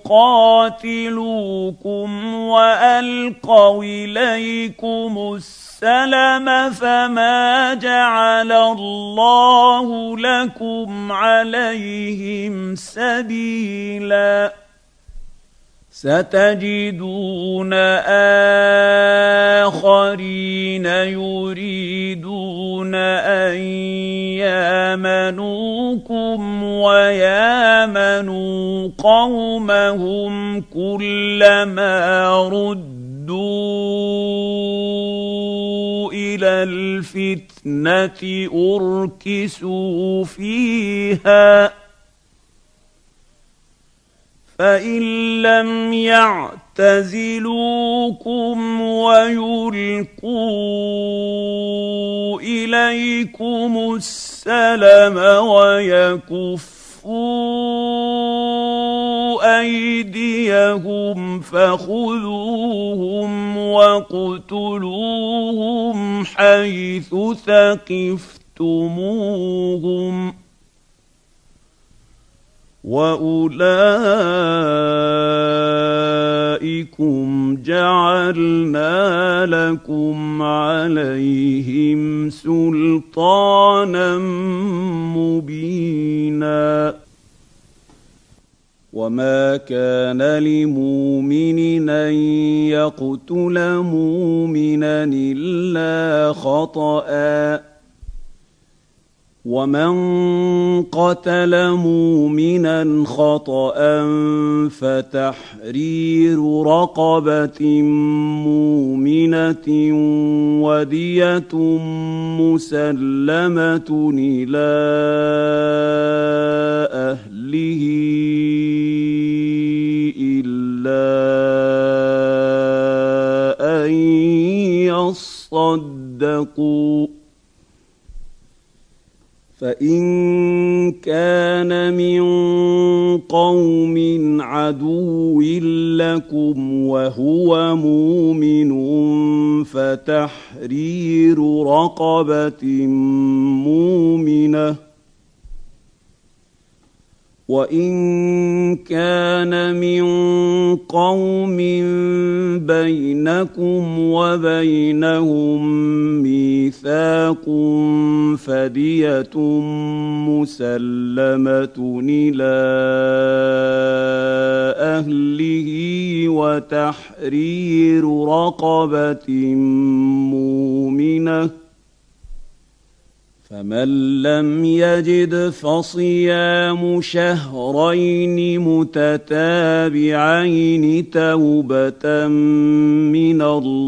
يقاتلوكم وألقوا إليكم السلم فما جعل الله لكم عليهم سبيلا ستجدون آخرين يريدون أن يامنوكم ويامنوا قومهم كلما ردوا إلى الفتنة أركسوا فيها فإن لم يعتزلوكم ويلقوا إليكم السلم ويكفوا ايديهم فخذوهم واقتلوهم حيث ثقفتموهم واولئكم جعلنا لكم عليهم سلطانا مبينا وما كان لمؤمن ان يقتل مؤمنا الا خطأ ومن قتل مؤمنا خطأ فتحرير رقبة مؤمنة ودية مسلمة إلى أهله إلا أن يصدقوا فإن كان من قوم عدو لكم وهو مؤمن فتحرير رقبة مؤمنة وإن كان من قوم بينكم وبينهم ميثاق فدية مسلمة إلى أهله وتحرير رقبة مؤمنة فمن لم يجد فصيام شهرين متتابعين توبة من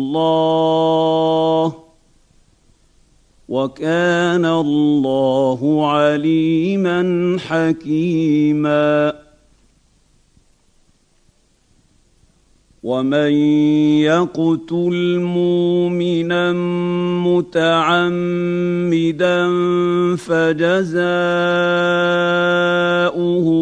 الله وكان الله عليما حكيما ومن يقتل مؤمنا متعمدا فجزاؤه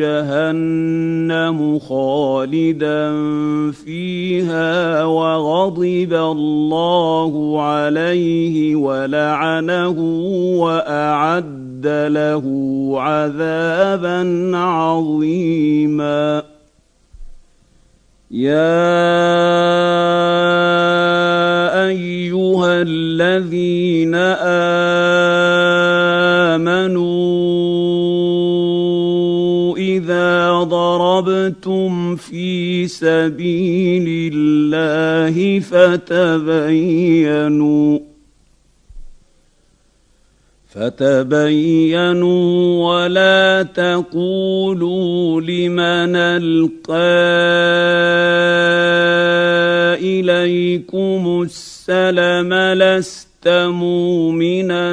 جهنم خالدا فيها وغضب الله عليه ولعنه وأعد له عذابا عظيما يا أيها الذين آمنوا إذا ضربتم في سبيل الله فتبينوا فتبينوا ولا تقولوا لمن ألقى إليكم السلم لست مؤمنا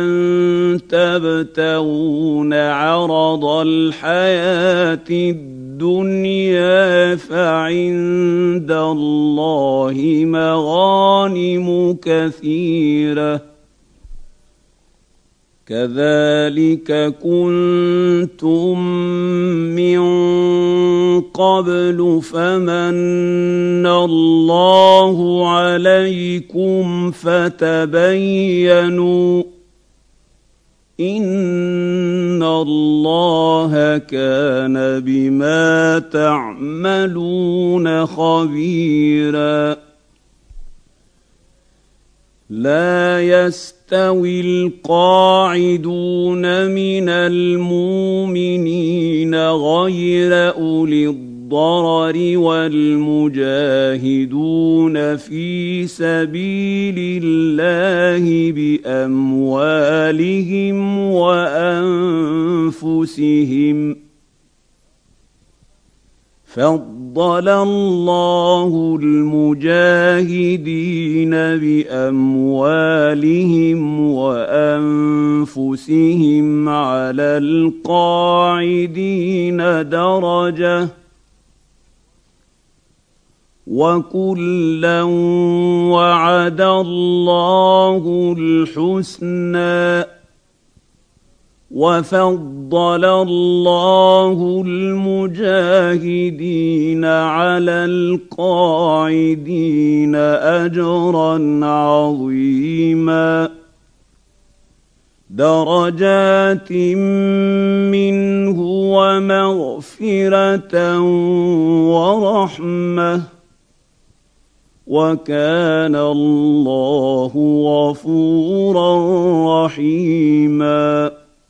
تبتغون عرض الحياة الدنيا فعند الله مغانم كثيرة كذلك كنتم من قبل فمن الله عليكم فتبينوا إن الله كان بما تعملون خبيرا لا يستوي القاعدون من المؤمنين غير أولي الضرر والمجاهدون في سبيل الله بأموالهم وأنفسهم فضل الله المجاهدين بأموالهم وأنفسهم على القاعدين درجة وكلا وعد الله الحسنى وفضل الله المجاهدين على القاعدين أجرا عظيما درجات منه ومغفرة ورحمة وكان الله غفورا رحيما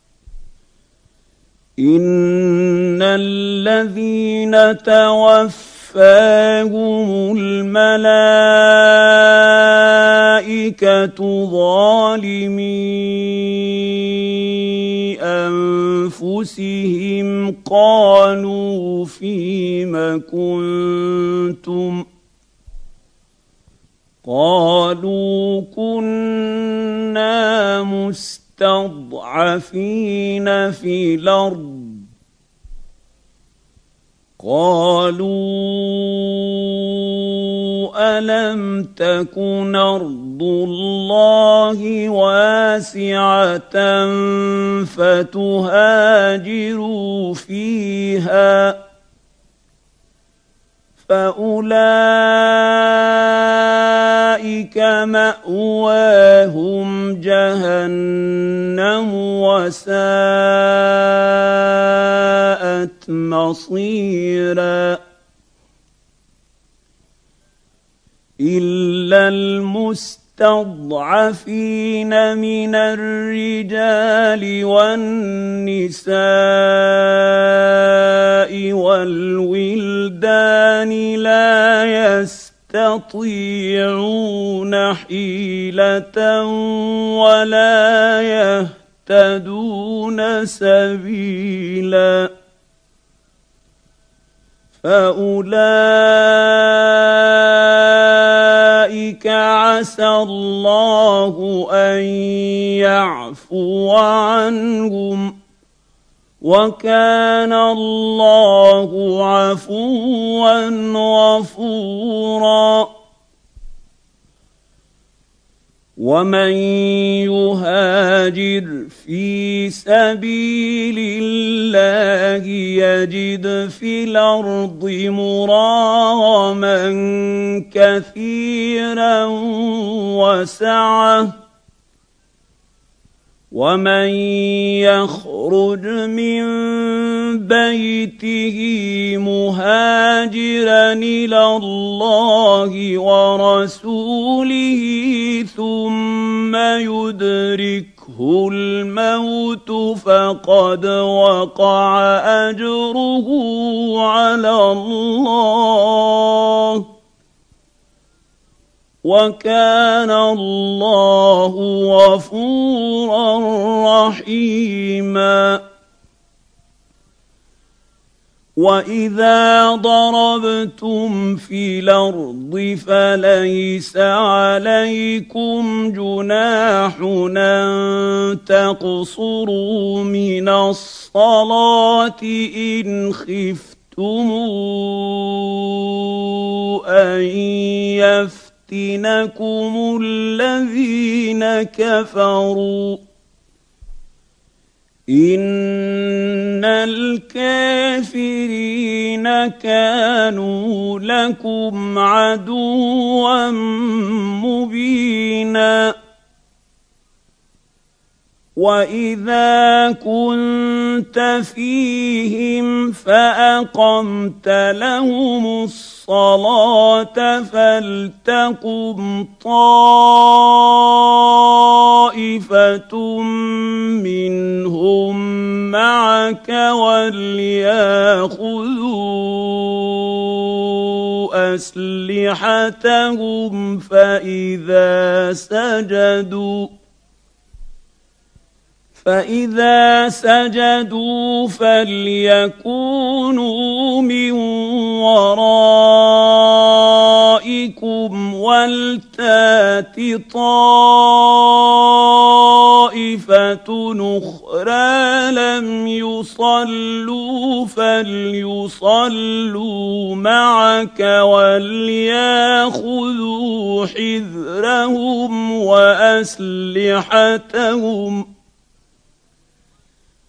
إن الذين توفاهم الملائكة ظالمي أنفسهم قالوا فيم كنتم قالوا كنا مستضعفين في الأرض قالوا ألم تكن أرض الله واسعة فتهاجروا فيها فأولئك مأواهم جهنم وساءت مصيرا إلا المستضعفين من الرجال والنساء والولدان لا يستطيعون حيلة ولا يهتدون سبيلا فأولئك عسى الله أن يعفو عنهم وكان الله عفوا غفورا ومن يهاجر في سبيل الله يجد في الأرض مراغما كثيرا وسعة ومن يخرج من بيته مهاجرا إلى الله ورسوله ثم يدركه الموت فقد وقع أجره على الله وكان الله غفورا رحيما وإذا ضربتم في الأرض فليس عليكم جناح أن تقصروا من الصلاة إن خفتم أن يفتنكم الذين كفروا إن الكافرين كانوا لكم عدوا مبينا وإذا كنت فيهم فأقمت لهم الصلاة فلتقم طائفة منهم معك وليأخذوا أسلحتهم فإذا سجدوا فإذا سجدوا فليكونوا من ورائكم ولتات طائفة أخرى لم يصلوا فليصلوا معك وليأخذوا حذرهم وأسلحتهم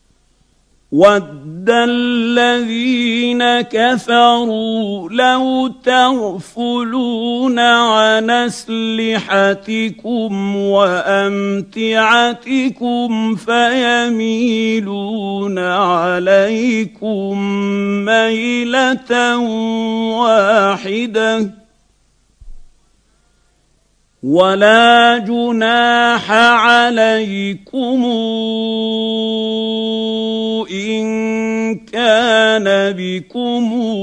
وَدَّ الَّذِينَ كَفَرُوا لَوْ تَغْفُلُونَ عَنْ أَسْلِحَتِكُمْ وَأَمْتِعَتِكُمْ فَيَمِيلُونَ عَلَيْكُمْ مَيْلَةً وَاحِدَةً وَلَا جُنَاحَ عَلَيْكُمْ إِن كَانَ بِكُمْ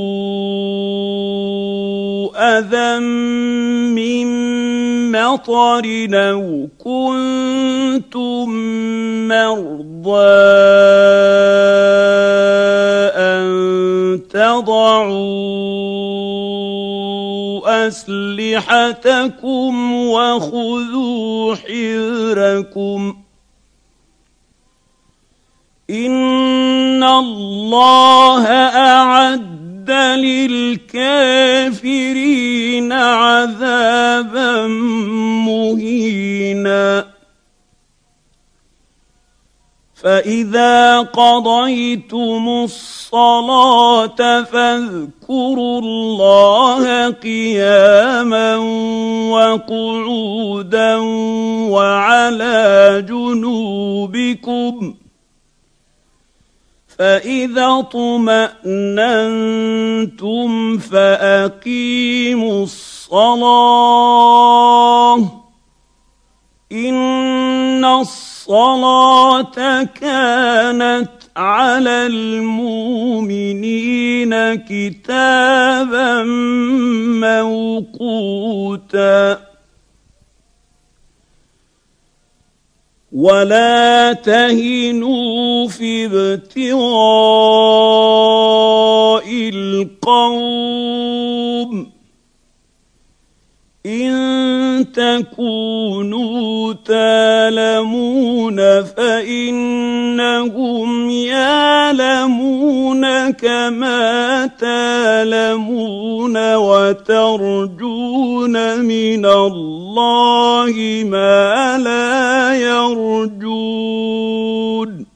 أَذًى مِّن مَّطَرٍ أَوْ كُنتُم مَّرْضَىٰ أَن تَضَعُوا أَسْلِحَتَكُمْ وَخُذُوا حِذْرَكُمْ إِنَّ اللَّهَ أَعَدَّ لِلْكَافِرِينَ عَذَابًا مُّهِينًا فَإِذَا قَضَيْتُمُ الصَّلَاةَ فَاذْكُرُوا اللَّهَ قِيَامًا وَقُعُودًا وَعَلَىٰ جُنُوبِكُمْ فَإِذَا اطْمَأْنَنتُمْ فَأَقِيمُوا الصَّلَاةَ إِنَّ الصَّلَاةَ كَانَتْ عَلَى الْمُؤْمِنِينَ كِتَابًا مَّوْقُوتًا وَلَا تَهِنُوا فِي ابْتِغَاءِ الْقَوْمِ إِن تَكُونُوا تَعْلَمُونَ فَإِنَّهُمْ يَعْلَمُونَ كَمَا تَعْلَمُونَ وَتَرْجُونَ مِنَ اللَّهِ مَا لَا يَرْجُونَ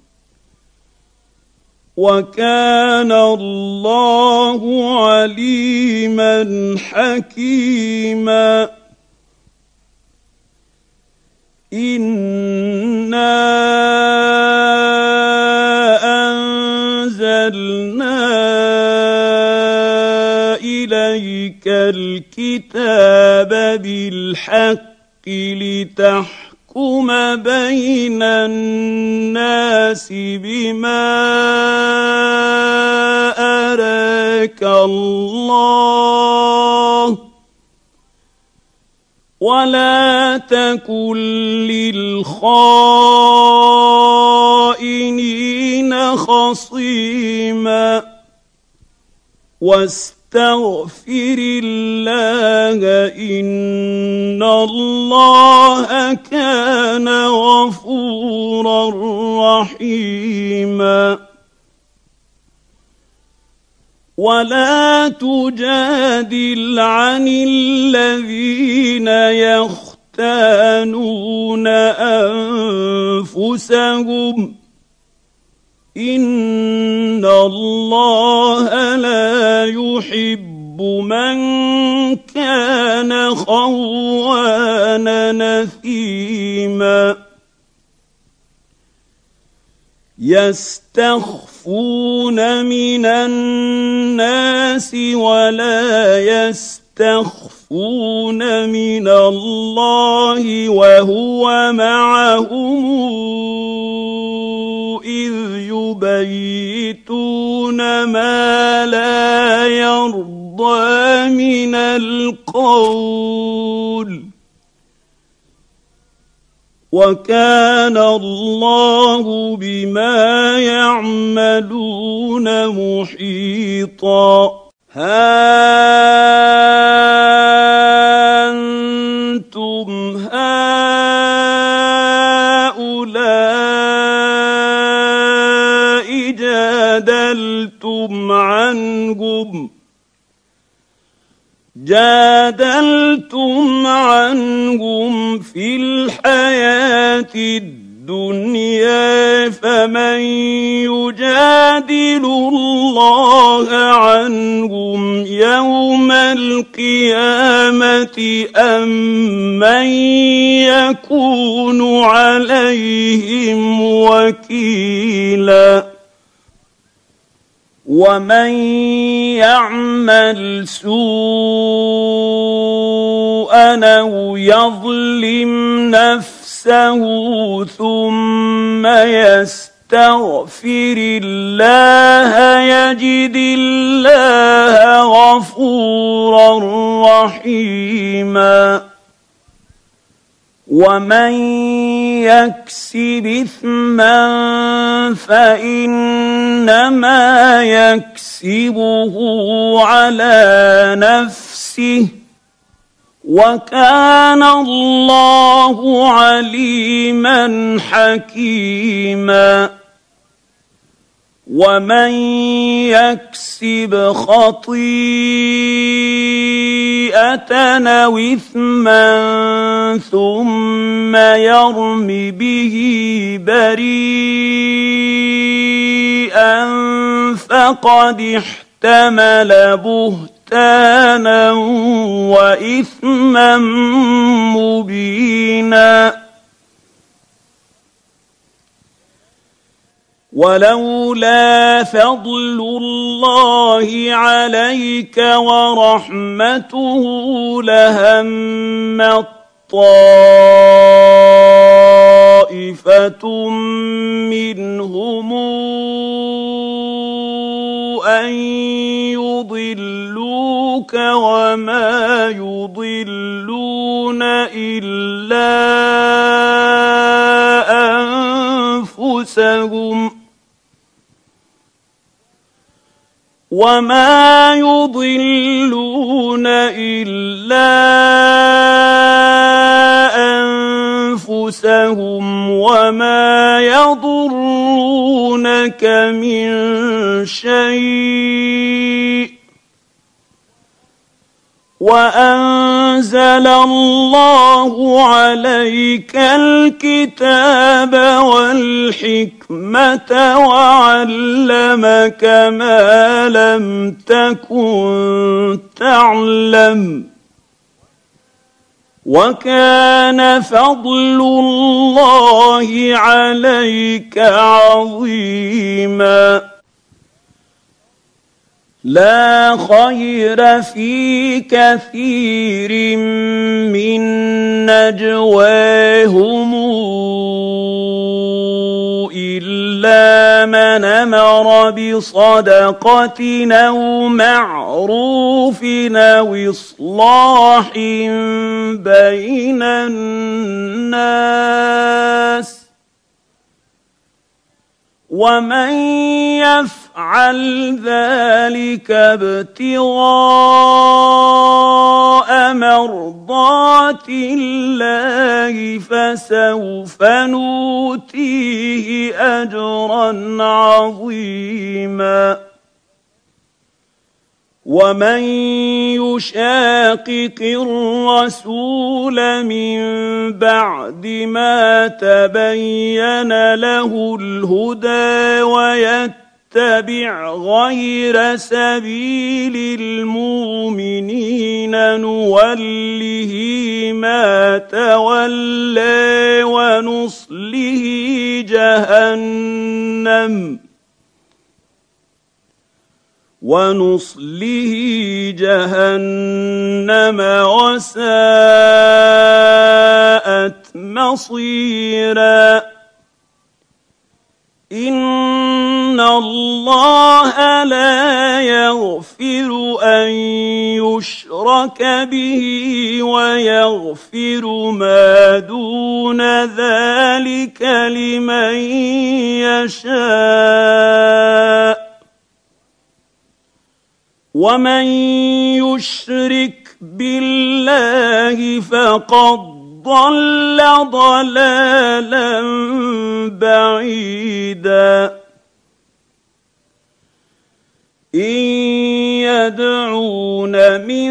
وَكَانَ اللَّهُ عَلِيمًا حَكِيمًا إِنَّا أَنزَلْنَا إِلَيْكَ الْكِتَابَ بِالْحَقِّ لِتَحْكُمَ بَيْنَ النَّاسِ بِمَا أَرَاكَ اللَّهُ وَلَا تَكُن لِّلْخَائِنِينَ خَصِيمًا وَاسْتَغْفِرِ اللَّهَ إِنَّ اللَّهَ كَانَ غَفُورًا رَّحِيمًا وَلَا تُجَادِلْ عَنِ الَّذِينَ يَخْتَانُونَ أَنفُسَهُمْ إِنَّ اللَّهَ لَا يُحِبُّ مَن كَانَ خَوَّانًا أثيمًا يَسْتَخْفُونَ مِنَ النَّاسِ وَلَا يَسْتَخْفُونَ مِنَ اللَّهِ وَهُوَ مَعَهُمْ إِذْ يُبَيِّتُونَ مَا لَا يَرْضَىٰ مِنَ الْقَوْلِ وَكَانَ اللَّهُ بِمَا يَعْمَلُونَ مُحِيطًا هَا أَنتُمْ هَٰؤُلَاءِ جَادَلْتُمْ عَنْهُمْ جادلتم عنهم في الحياة الدنيا فمن يجادل الله عنهم يوم القيامة أم من يكون عليهم وكيلا ومن يعمل سوءا أو يظلم نفسه ثم يستغفر الله يجد الله غفورا رحيما ومن يكسب إثما فإنما يكسبه على نفسه وكان الله عليما حكيما ومن يكسب خطيئة أو إثما ثم يرم به بريئا فقد احتمل بهتانا وإثما مبينا ولولا فضل الله عليك ورحمته لهم طائفة منهم أن يضلوك وما يضلون إلا أنفسهم وما يضلون إلا أنفسهم وما يضرونك من شيء وأنزل الله عليك الكتاب والحكمة وعلمك ما لم تكن تعلم وكان فضل الله عليك عظيما لا خير في كثير من نجواهم إلا من أمر بصدقة أو معروف أو إصلاح بين الناس ومن يفعل ذلك ابتغاء مرضات الله فسوف نؤتيه أجرا عظيما ومن يشاقق الرسول من بعد ما تبين له الهدى ويتبع غير سبيل المؤمنين نوله ما تولى ونصله جهنم ونصله جهنم وساءت مصيرا إن الله لا يغفر أن يشرك به ويغفر ما دون ذلك لمن يشاء ومن يشرك بالله فقد ضل ضلالا بعيدا إن يدعون من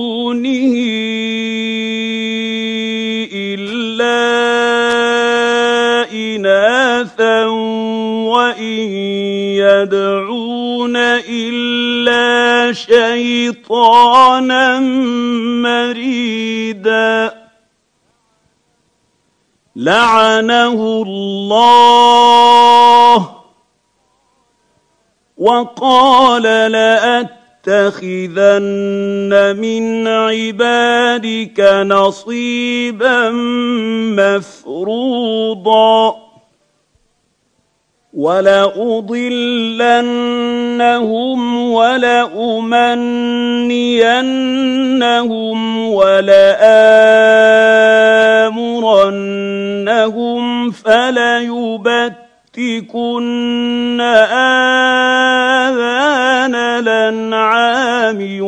دونه إلا شيطانا مريدا لعنه الله وقال لأتخذن من عبادك نصيبا مفروضا ولأضلنهم ولأمنينهم ولآمرنهم فليبتكن آذان الأنعام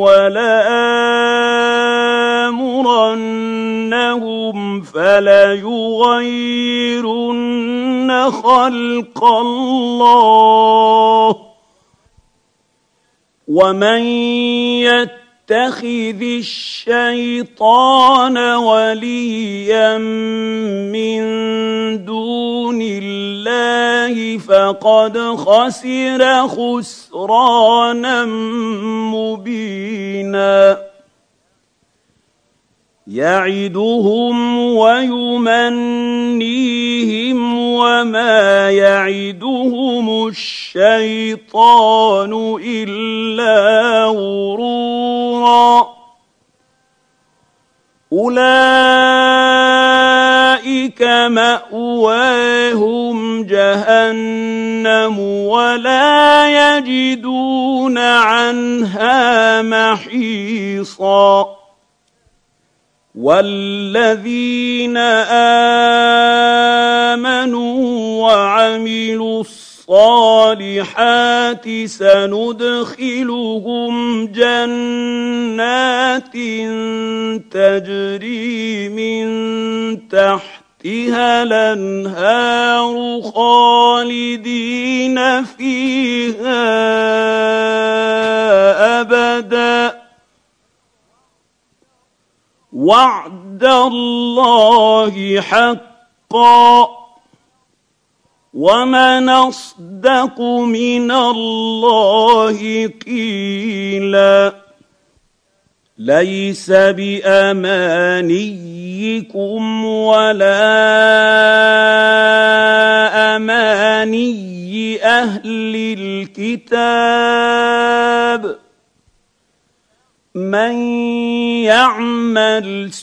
ولآمرنهم فليغيرن خلق الله ومن يتخذ الشيطان وليا من دون الله فقد خسر خسرانا مبينا يعدهم ويمنيهم وما يعدهم الشيطان إلا غرورا أولئك مأواهم جهنم ولا يجدون عنها محيصا والذين آمنوا وعملوا الصالحات سندخلهم جنات تجري من تحتها الأنهار خالدين فيها أبداً وعد الله حقا ومن أصدق من الله قيلا ليس بأمانيكم ولا أماني أهل الكتاب من يعمل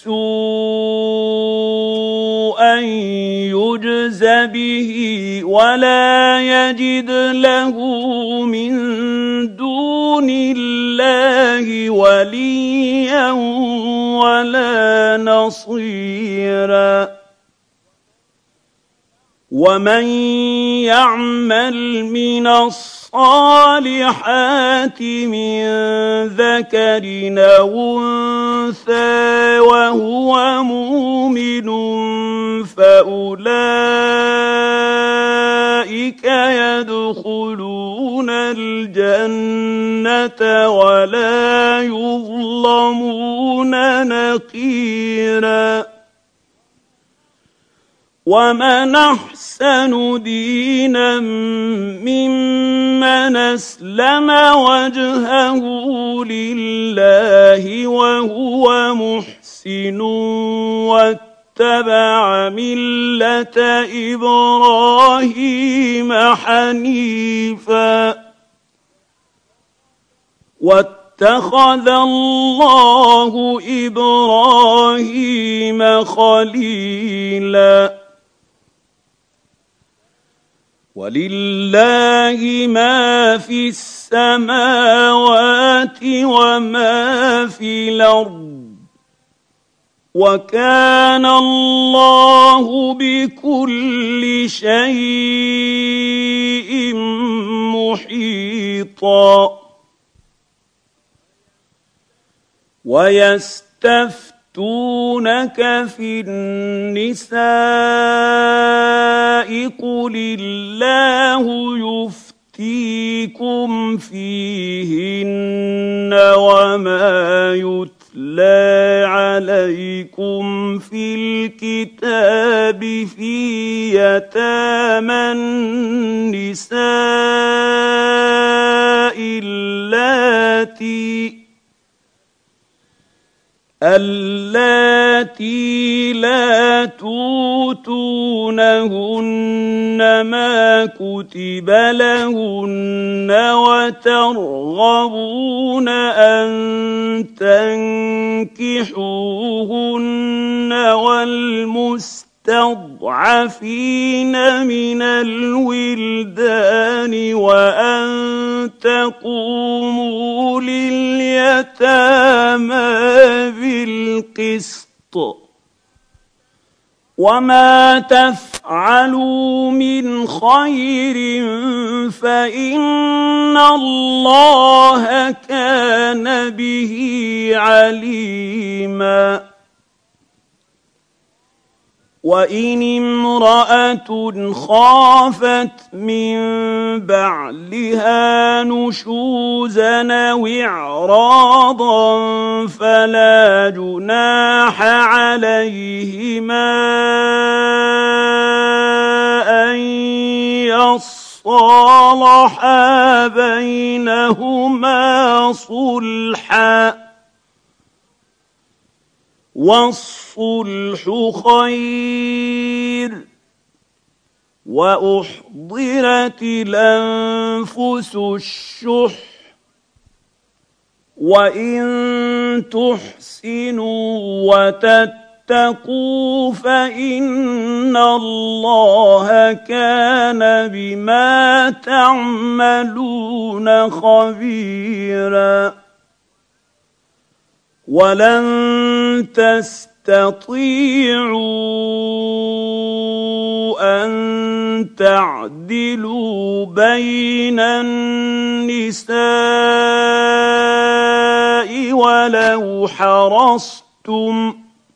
سوءا يجز به ولا يجد له من دون الله وليا ولا نصيرا ومن يعمل من الصالحات من ذكر أو أنثى وهو مؤمن فأولئك يدخلون الجنة ولا يظلمون نقيرا ومن أحسن دينا ممن أسلم وجهه لله وهو محسن واتبع ملة إبراهيم حنيفا واتخذ الله إبراهيم خليلا ولله ما في السماوات وما في الأرض وكان الله بكل شيء محيطا ويستفتونك في النساء قل الله يفتيكم فيهن وما يتلى يتلى عليكم في الكتاب في يتامى النساء اللاتي اللاتي لا توتونهن ما كتب لهن وترغبون أن تنكحوهن والمستضعفين من الولدان وأن تقوموا لليتامى بالقسط وما تفعلوا من خير فإن الله كان به عليما وإن امرأة خافت من بعلها نشوزا أو إعراضا فلا جناح عليهما أن يصالحا بينهما صلحا والصلح خير وأحضرت الأنفس الشح وإن تحسنوا وتتقوا فإن الله كان بما تعملون خبيرا ولن تستطيعوا أن تعدلوا بين النساء ولو حرصتم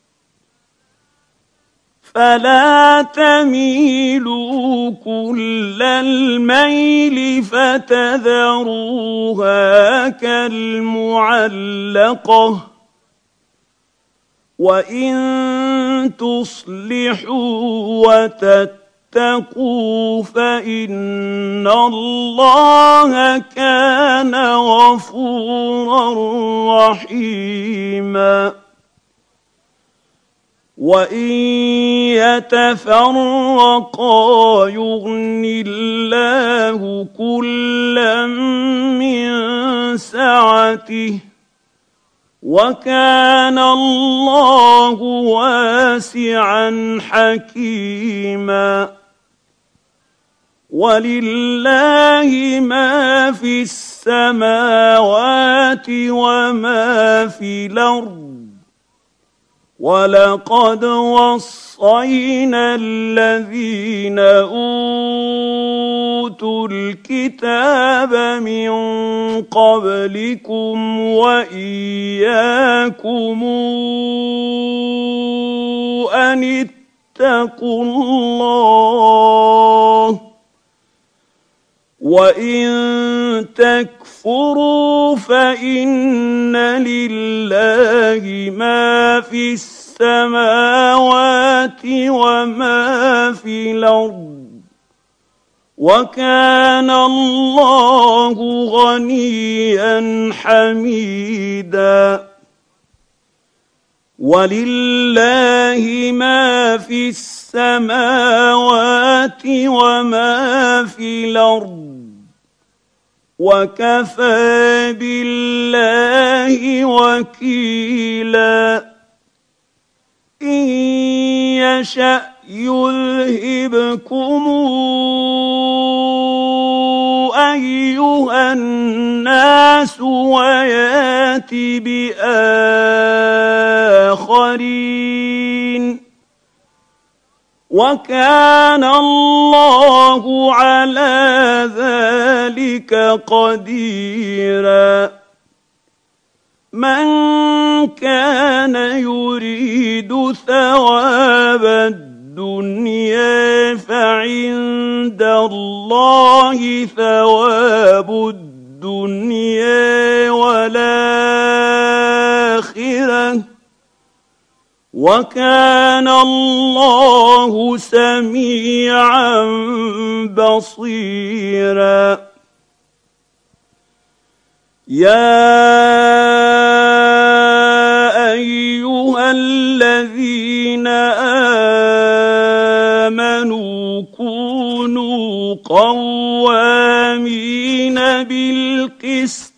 فلا تميلوا كل الميل فتذروها كالمعلقة وإن تصلحوا وتتقوا فإن الله كان غفورا رحيما وإن يتفرقا يغن الله كلا من سعته وكان الله واسعا حكيما ولله ما في السماوات وما في الأرض ولقد وصينا الذين أوتوا الكتاب من قبلكم وإياكم أن اتقوا الله وإن تكفروا فإن لله ما في السماوات وما في الأرض وكان الله غنيا حميدا ولله ما في السماوات وما في الأرض وكفى بالله وكيلا إن يشأ يذهبكم أيها الناس ويات بآخرين وكان الله على ذلك قديرا من كان يريد ثواب الدنيا فعند الله ثواب الدنيا والآخرة وكان الله سميعا بصيرا يا أيها الذين آمنوا كونوا قوامين بالقسط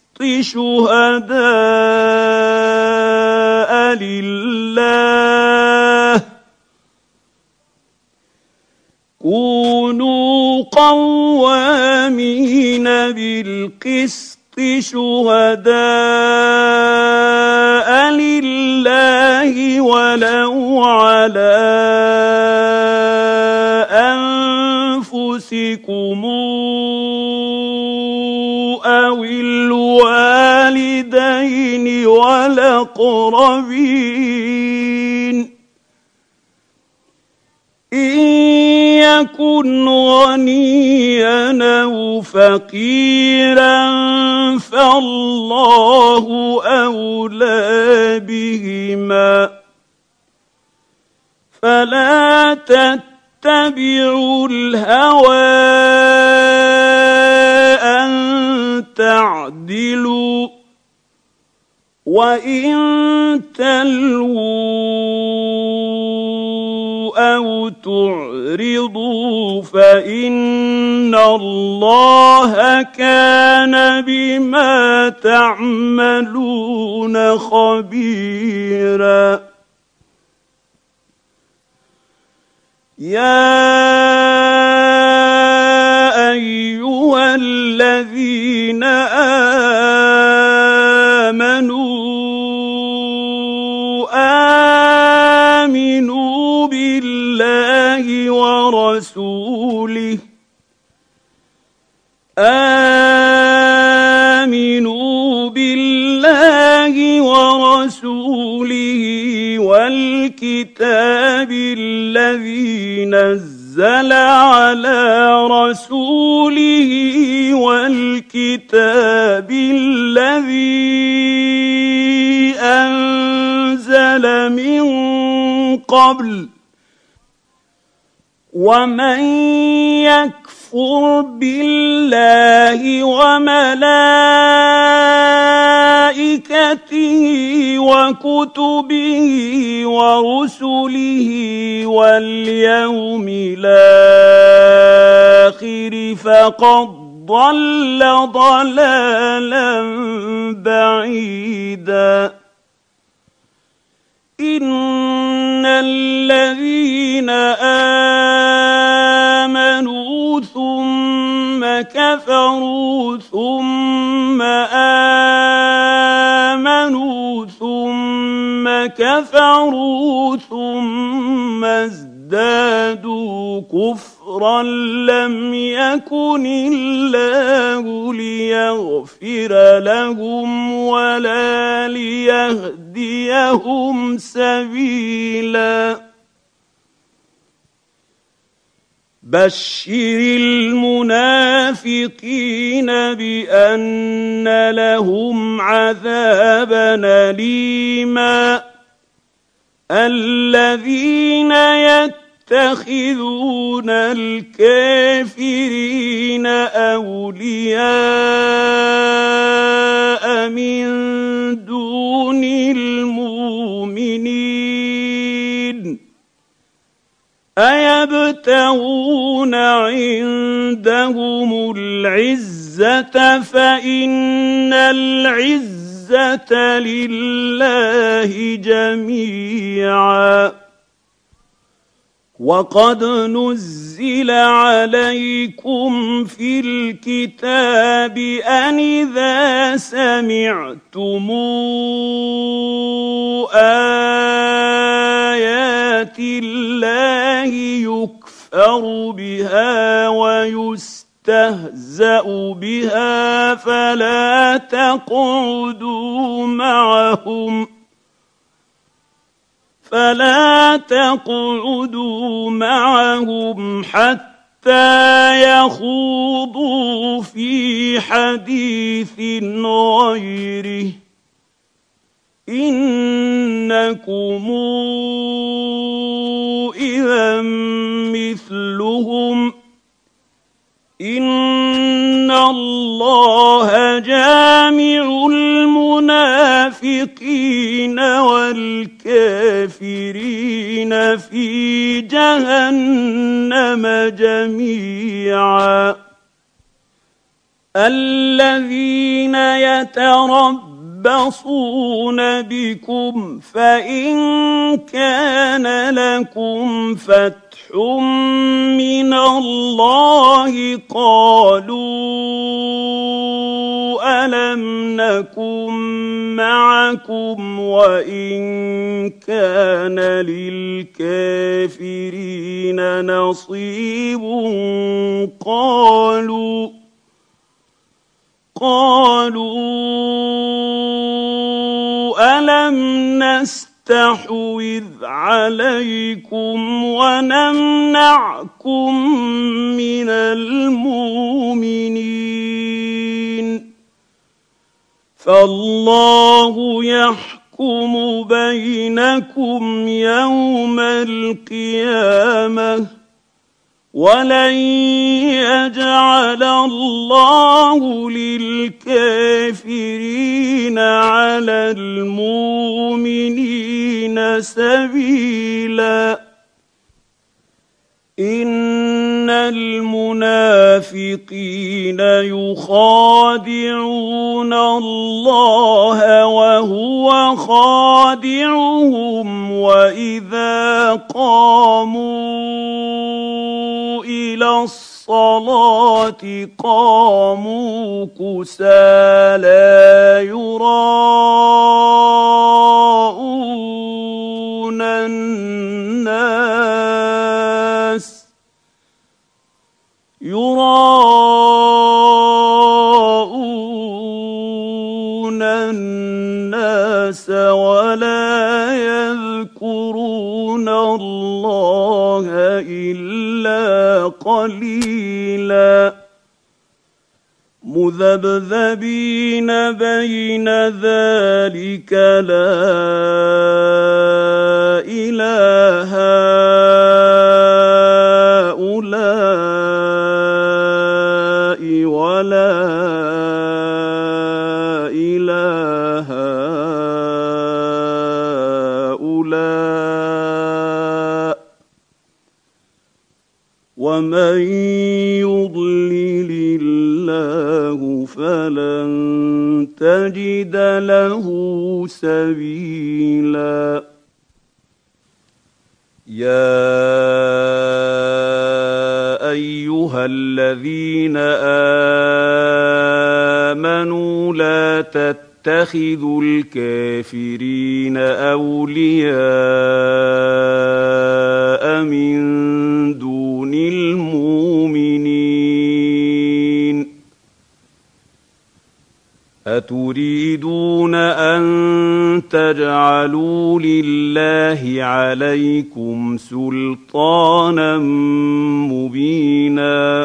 شهداء لله كونوا قوامين بالقسط شهداء لله ولو على أنفسكم أو الوالدين والأقربين إن يكن غنيا أو فقيرا فالله أولى بهما فلا تتبعوا الهوى أن تعدلوا وإن تلووا أو تعرضوا فإن الله كان بما تعملون خبيرا يا أيها الذين آمنوا آمنوا بالله ورسوله آمنوا بالله ورسوله والكتاب الذي نزل على رسوله والكتاب الذي أنزل من قبل ومن يكفر بالله وملائكته وكتبه ورسله واليوم الآخر فقد ضل ضلالا بعيدا إن الذين آمنوا ثم كفروا ثم آمنوا ثم كفروا ثم ازدادوا كفرا لم يكن الله ليغفر لهم ولا ليهديهم سبيلا بشر المنافقين بأن لهم عذابا أليما الذين يتخذون الكافرين أولياء من دون المؤمنين أيبتغون عندهم العزة فإن العزة لله جميعا وقد نزل عليكم في الكتاب أن إذا سمعتم آيات الله يكفر بها ويستهزأ بها فلا تقعدوا معهم فلا تقعدوا معهم حتى يخوضوا في حديث غيره إنكم إذا مثلهم إن الله جامع المنافقين والكافرين في جهنم جميعا الذين يتربصون بكم فإن كان لكم فتح من الله قالوا ألم نكن معكم وإن كان للكافرين نصيب قالوا قالوا ألم نستحوذ عليكم ونمنعكم من المؤمنين فالله يحكم بينكم يوم القيامة ولن يجعل الله للكافرين على المؤمنين سبيلا إن المنافقين يخادعون الله وهو خادعهم وإذا قاموا إلى الصلاة قاموا كسالى يراءون الناس يراءون الناس ولا يذكرون الله إلا قليلا مذبذبين بين ذلك لا إله هؤلاء ولا إله هؤلاء ومن يضلل الله فلن تجد له سبيلا يا أيها الذين آمنوا لا تتخذوا الكافرين أولياء من دون المؤمنين أتريدون أن تجعلوا لله عليكم سلطانا مبينا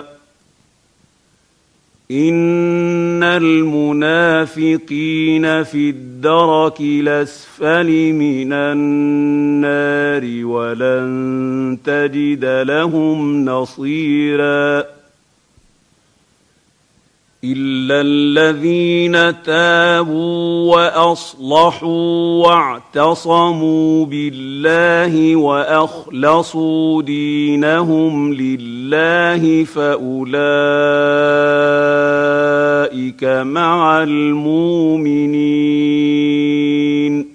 إن المنافقين في الدرك الأسفل من النار ولن تجد لهم نصيرا إلا الذين تابوا وأصلحوا واعتصموا بالله وأخلصوا دينهم لله فأولئك مع المؤمنين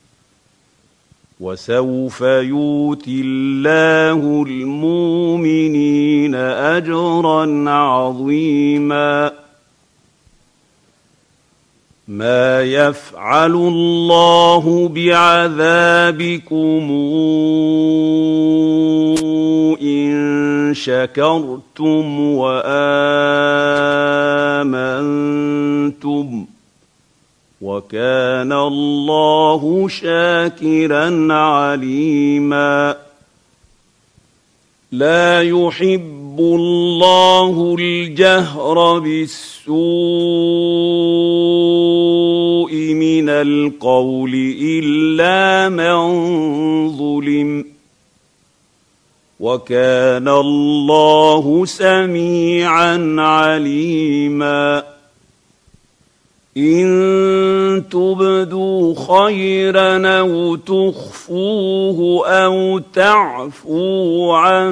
وسوف يؤتي الله المؤمنين أجرا عظيما ما يفعل الله بعذابكم إن شكرتم وآمنتم وكان الله شاكرا عليما لا يحب الله الجهر بالسوء من القول إلا من ظلم وكان الله سميعا عليما إن تبدوا خيرا أو تخفوه أو تعفوا عن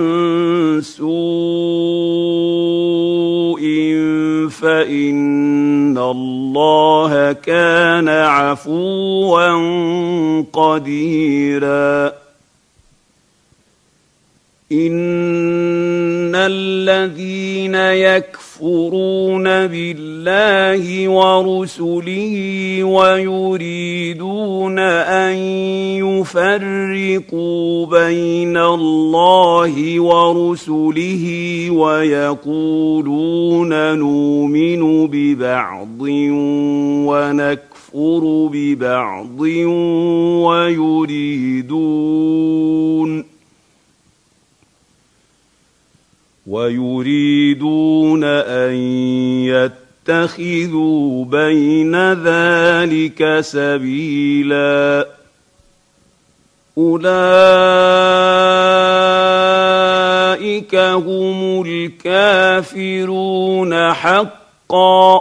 سوء فإن الله كان عفوا قديرا إن الذين يكفرون بالله ورسله ويريدون أن يفرقوا بين الله ورسله ويقولون نؤمن ببعض ونكفر ببعض ويريدون ويريدون أن يتخذوا بين ذلك سبيلا أولئك هم الكافرون حقا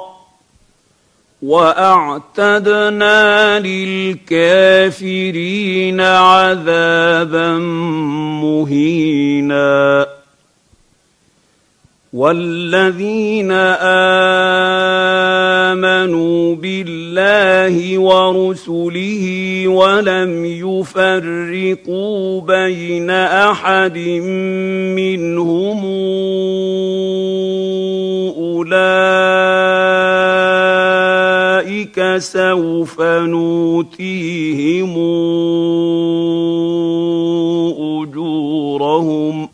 وأعتدنا للكافرين عذابا مهينا والذين آمنوا بالله ورسله ولم يفرقوا بين أحد منهم أولئك سوف نؤتيهم أجورهم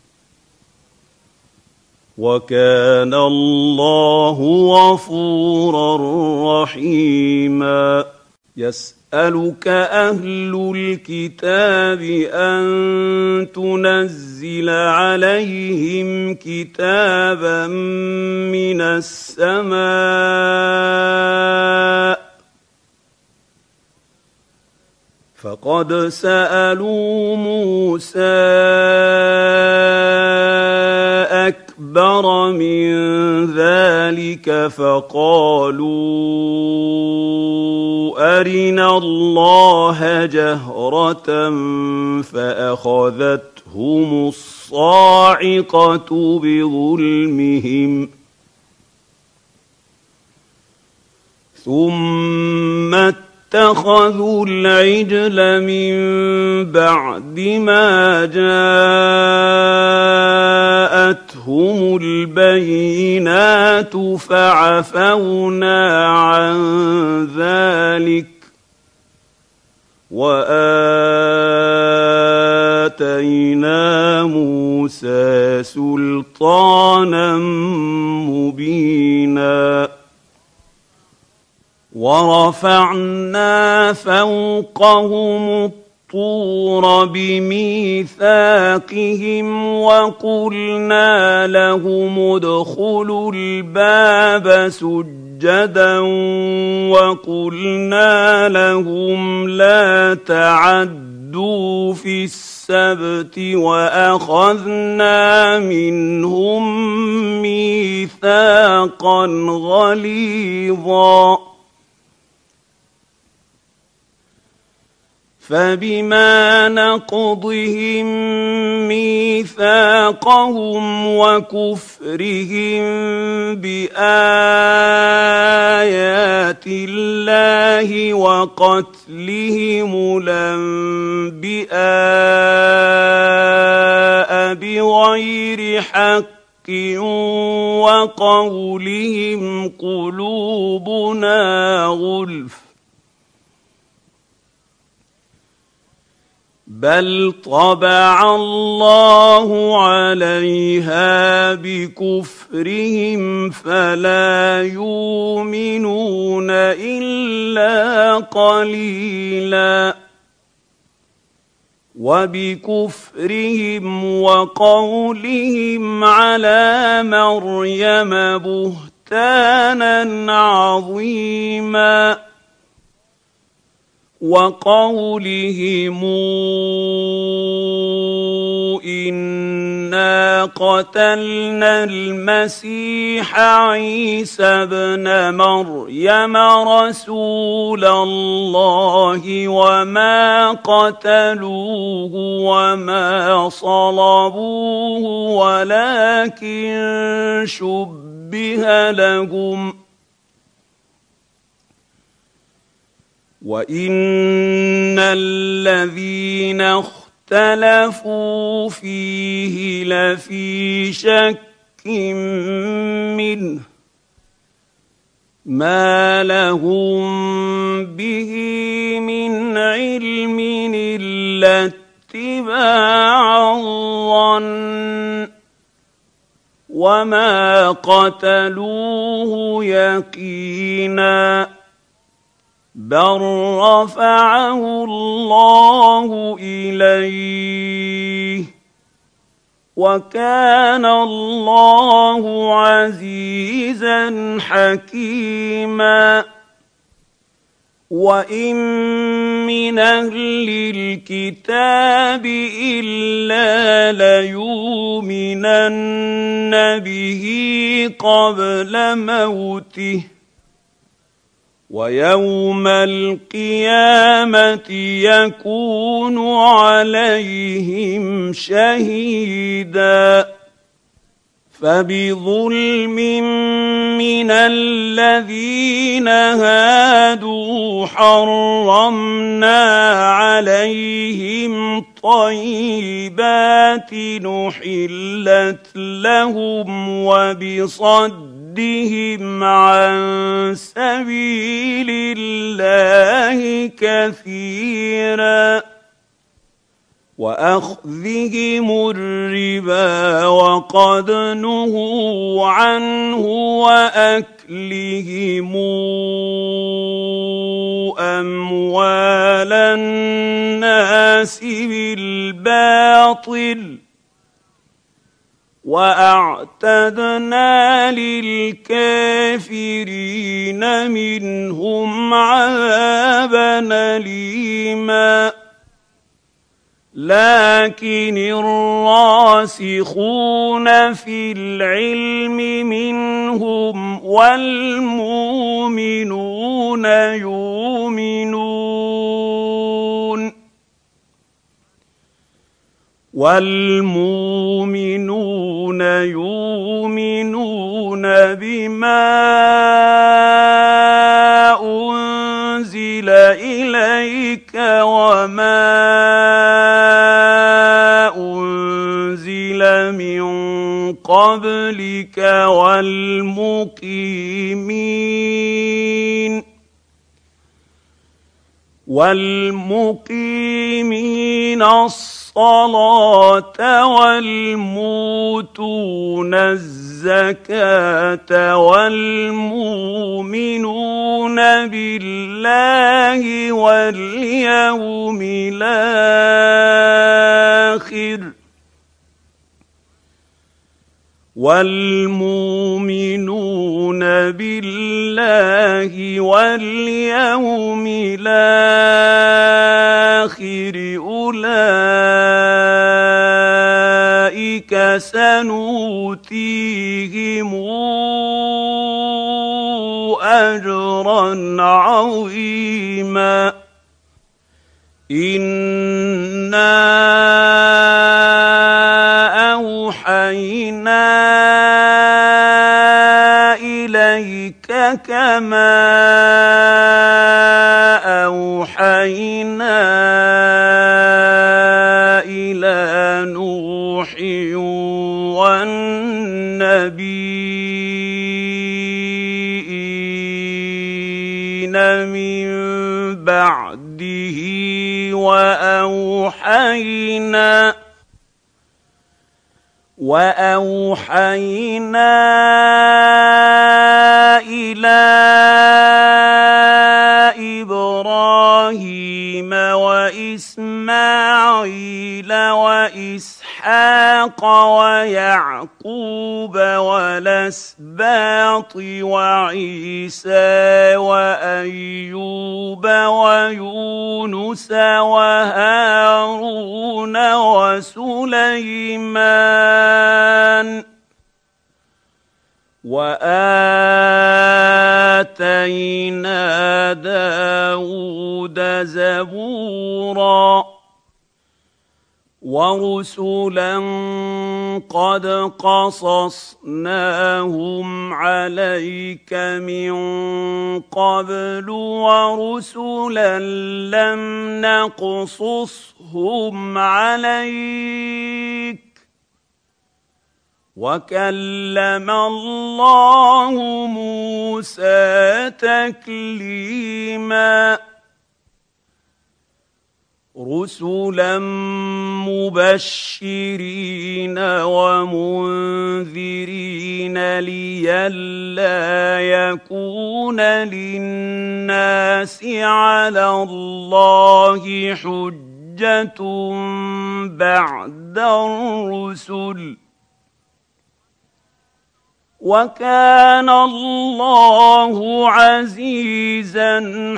وكان الله غفورا رحيما يسألك أهل الكتاب أن تنزل عليهم كتابا من السماء فقد سألوا موسى أكبر من ذلك فقالوا أرنا الله جهرة فأخذتهم الصاعقة بظلمهم ثم اتخذوا العجل من بعد ما جاءتهم البينات فعفونا عن ذلك وآتينا موسى سلطانا مبينا ورفعنا فوقهم الطور بميثاقهم وقلنا لهم ادخلوا الباب سجدا وقلنا لهم لا تعدوا في السبت وأخذنا منهم ميثاقا غليظا فبما نقضهم ميثاقهم وكفرهم بآيات الله وقتلهم الأنبياء بغير حق وقولهم قلوبنا غلف بل طبع الله عليها بكفرهم فلا يؤمنون إلا قليلا وبكفرهم وقولهم على مريم بهتانا عظيما وقولهم إنا قتلنا المسيح عيسى ابن مريم رسول الله وما قتلوه وما صلبوه ولكن شبه لهم وإن الذين اختلفوا فيه لفي شك منه ما لهم به من علم إلا اتباع الظن وما قتلوه يقينا بل رفعه الله إليه وكان الله عزيزا حكيما وإن من أهل الكتاب إلا ليؤمنن به قبل موته ويوم القيامة يكون عليهم شهيدا فبظلم من الذين هادوا حرمنا عليهم طيبات نحلت لهم وبصد بصدهم عن سبيل الله كثيرا وأخذهم الربا وقد نهوا عنه وأكلهم أموال الناس بالباطل وأعتدنا للكافرين منهم عذابا أليما لكن الراسخون في العلم منهم والمؤمنون يؤمنون والمؤمنون يؤمنون بما أنزل إليك وما أنزل من قبلك والمقيمين والمقيمين الصلاة والموتون الزكاة والمؤمنون بالله واليوم الآخر والمؤمنون بالله واليوم الآخر أولئك سنؤتيهم أجرا عظيما إنا أوحينا إليك كما أوحينا إلى نوح والنبيين من بعده وأوحينا وأوحينا إلى إبراهيم وإسماعيل واسماعيل واسحاق ويعقوب والاسباط وعيسى وايوب ويونس وهارون وسليمان وآتينا داود زبورا ورسلا قد قصصناهم عليك من قبل ورسلا لم نقصصهم عليك وكلم الله موسى تكليما رسلا مبشرين ومنذرين لئلا يكون للناس على الله حجة بعد الرسل وكان الله عزيزا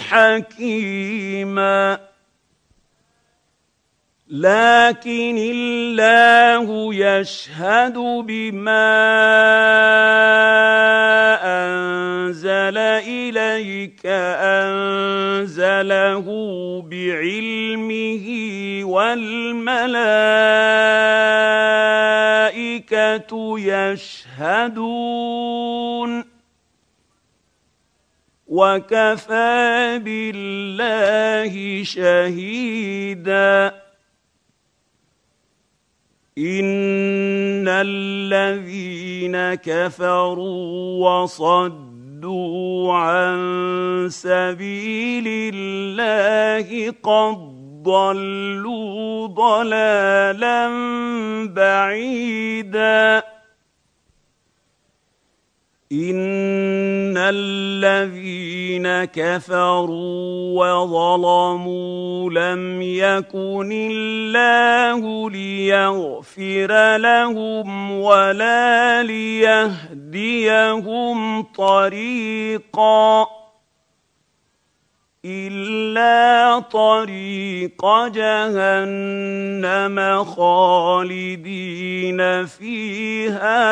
حكيما لكن الله يشهد بما أنزل إليك أنزله بعلمه والملائكة يشهدون وكفى بالله شهيدا إن الذين كفروا وصدوا عن سبيل الله قد ضلوا ضلالا بعيدا إن الذين كفروا وظلموا لم يكن الله ليغفر لهم ولا ليهديهم طريقا إلا طريق جهنم خالدين فيها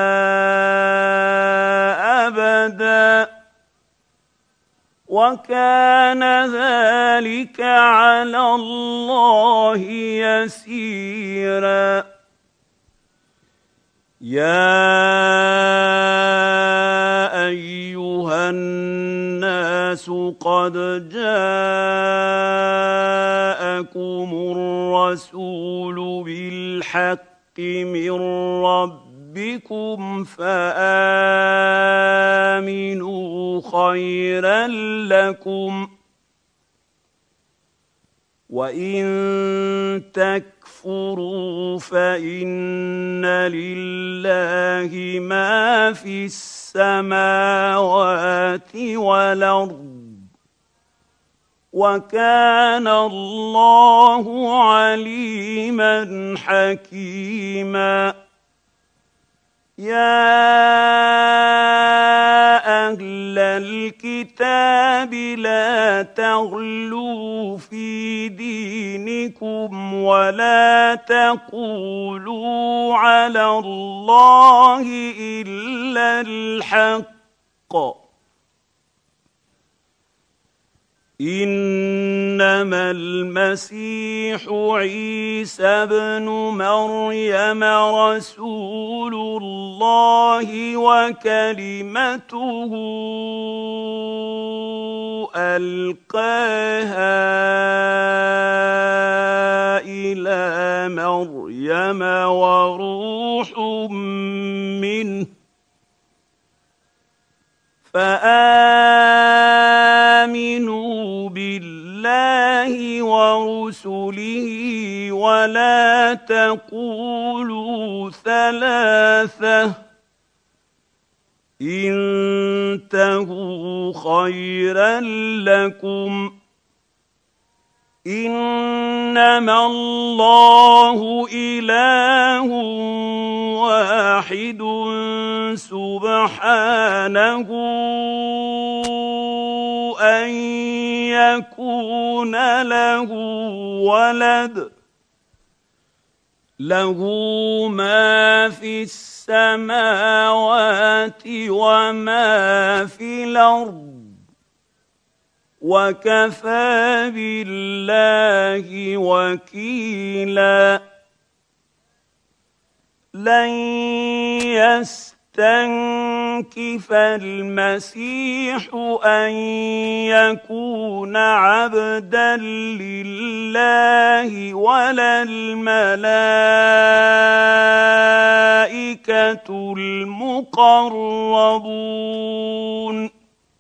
أبدا وكان ذلك على الله يسيرا يا أيها الناس قد جاءكم الرسول بالحق من ربكم فآمنوا خيرا لكم وإن تكفروا فإن لله ما في السماوات والأرض وكان الله عليما حكيما يا أهل الكتاب لا تغلوا في دينكم ولا تقولوا على الله إلا الحق إنما المسيح عيسى ابن مريم رسول الله وكلمته ألقاها إلى مريم وروح منه فآمنوا بالله ورسله ولا تقولوا ثلاثة انتهوا خيرا لكم إنما الله إله واحد سبحانه أن يكون له ولد له ما في السماوات وما في الأرض وكفى بالله وكيلا لن يستنكف المسيح أن يكون عبدا لله ولا الملائكة المقربون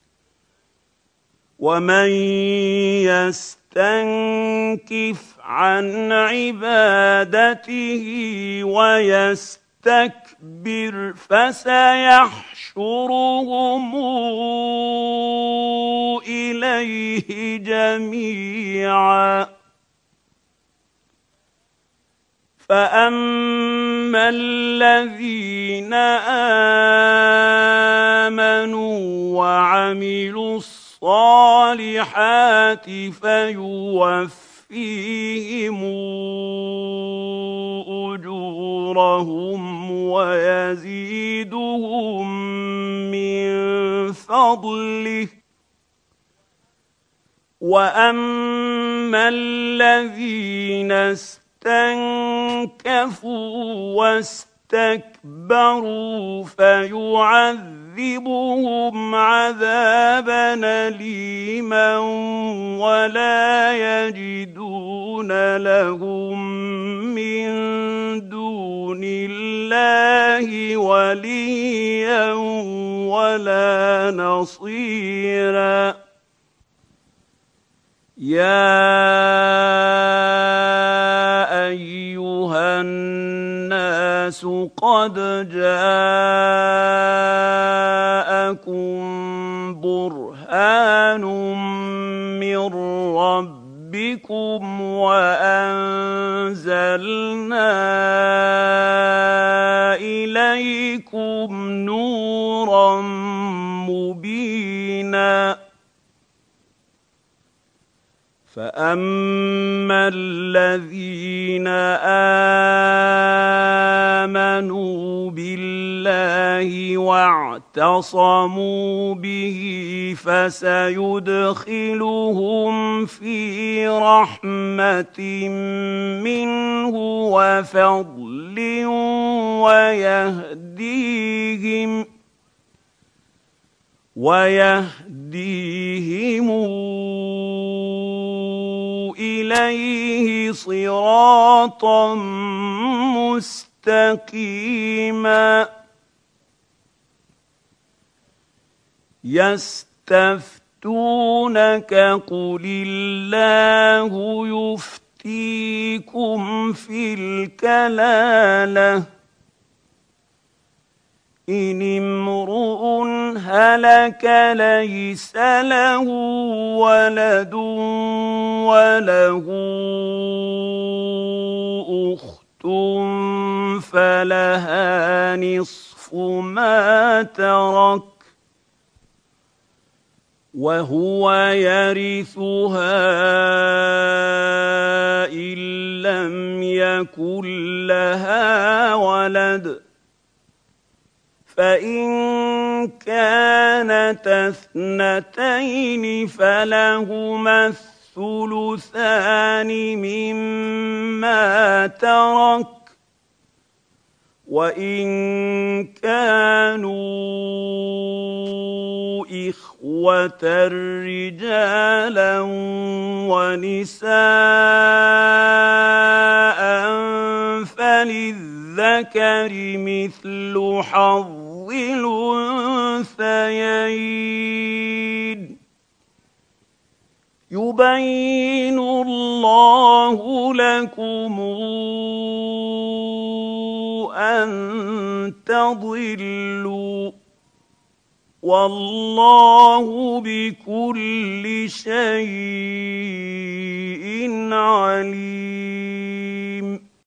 ومن يستنكف عن عبادته ويستكبر فسيحشرهم إليه جميعا فأما الذين آمنوا وعملوا الصالحات فيوفيهم أجورهم ويزيدهم من فضله وأما الذين استنكفوا واستكبروا فيعذبهم عذابا أليما ولا يجدون لهم من دون الله وليا ولا نصيرا يا أيها الناس قد جاءكم برهان من ربكم وأنزلنا إليكم نورا مبينا فأما الذين آمنوا بالله واعتصموا به فسيدخلهم في رحمة منه وفضل ويهديهم ويهديهم إليه صراطا مستقيما يستفتونك قل الله يفتيكم في الكلالة إن امرؤ هلك ليس له ولد وله أخت فلها نصف ما ترك وهو يرثها إن لم يكن لها ولد فإن كانتا اثنتين فلهما الثلثان مما ترك وإن كانوا إخوة رجالا ونساء فللذكر مثل حظ الأنثيين يبين الله لكم أن تضلوا والله بكل شيء عليم.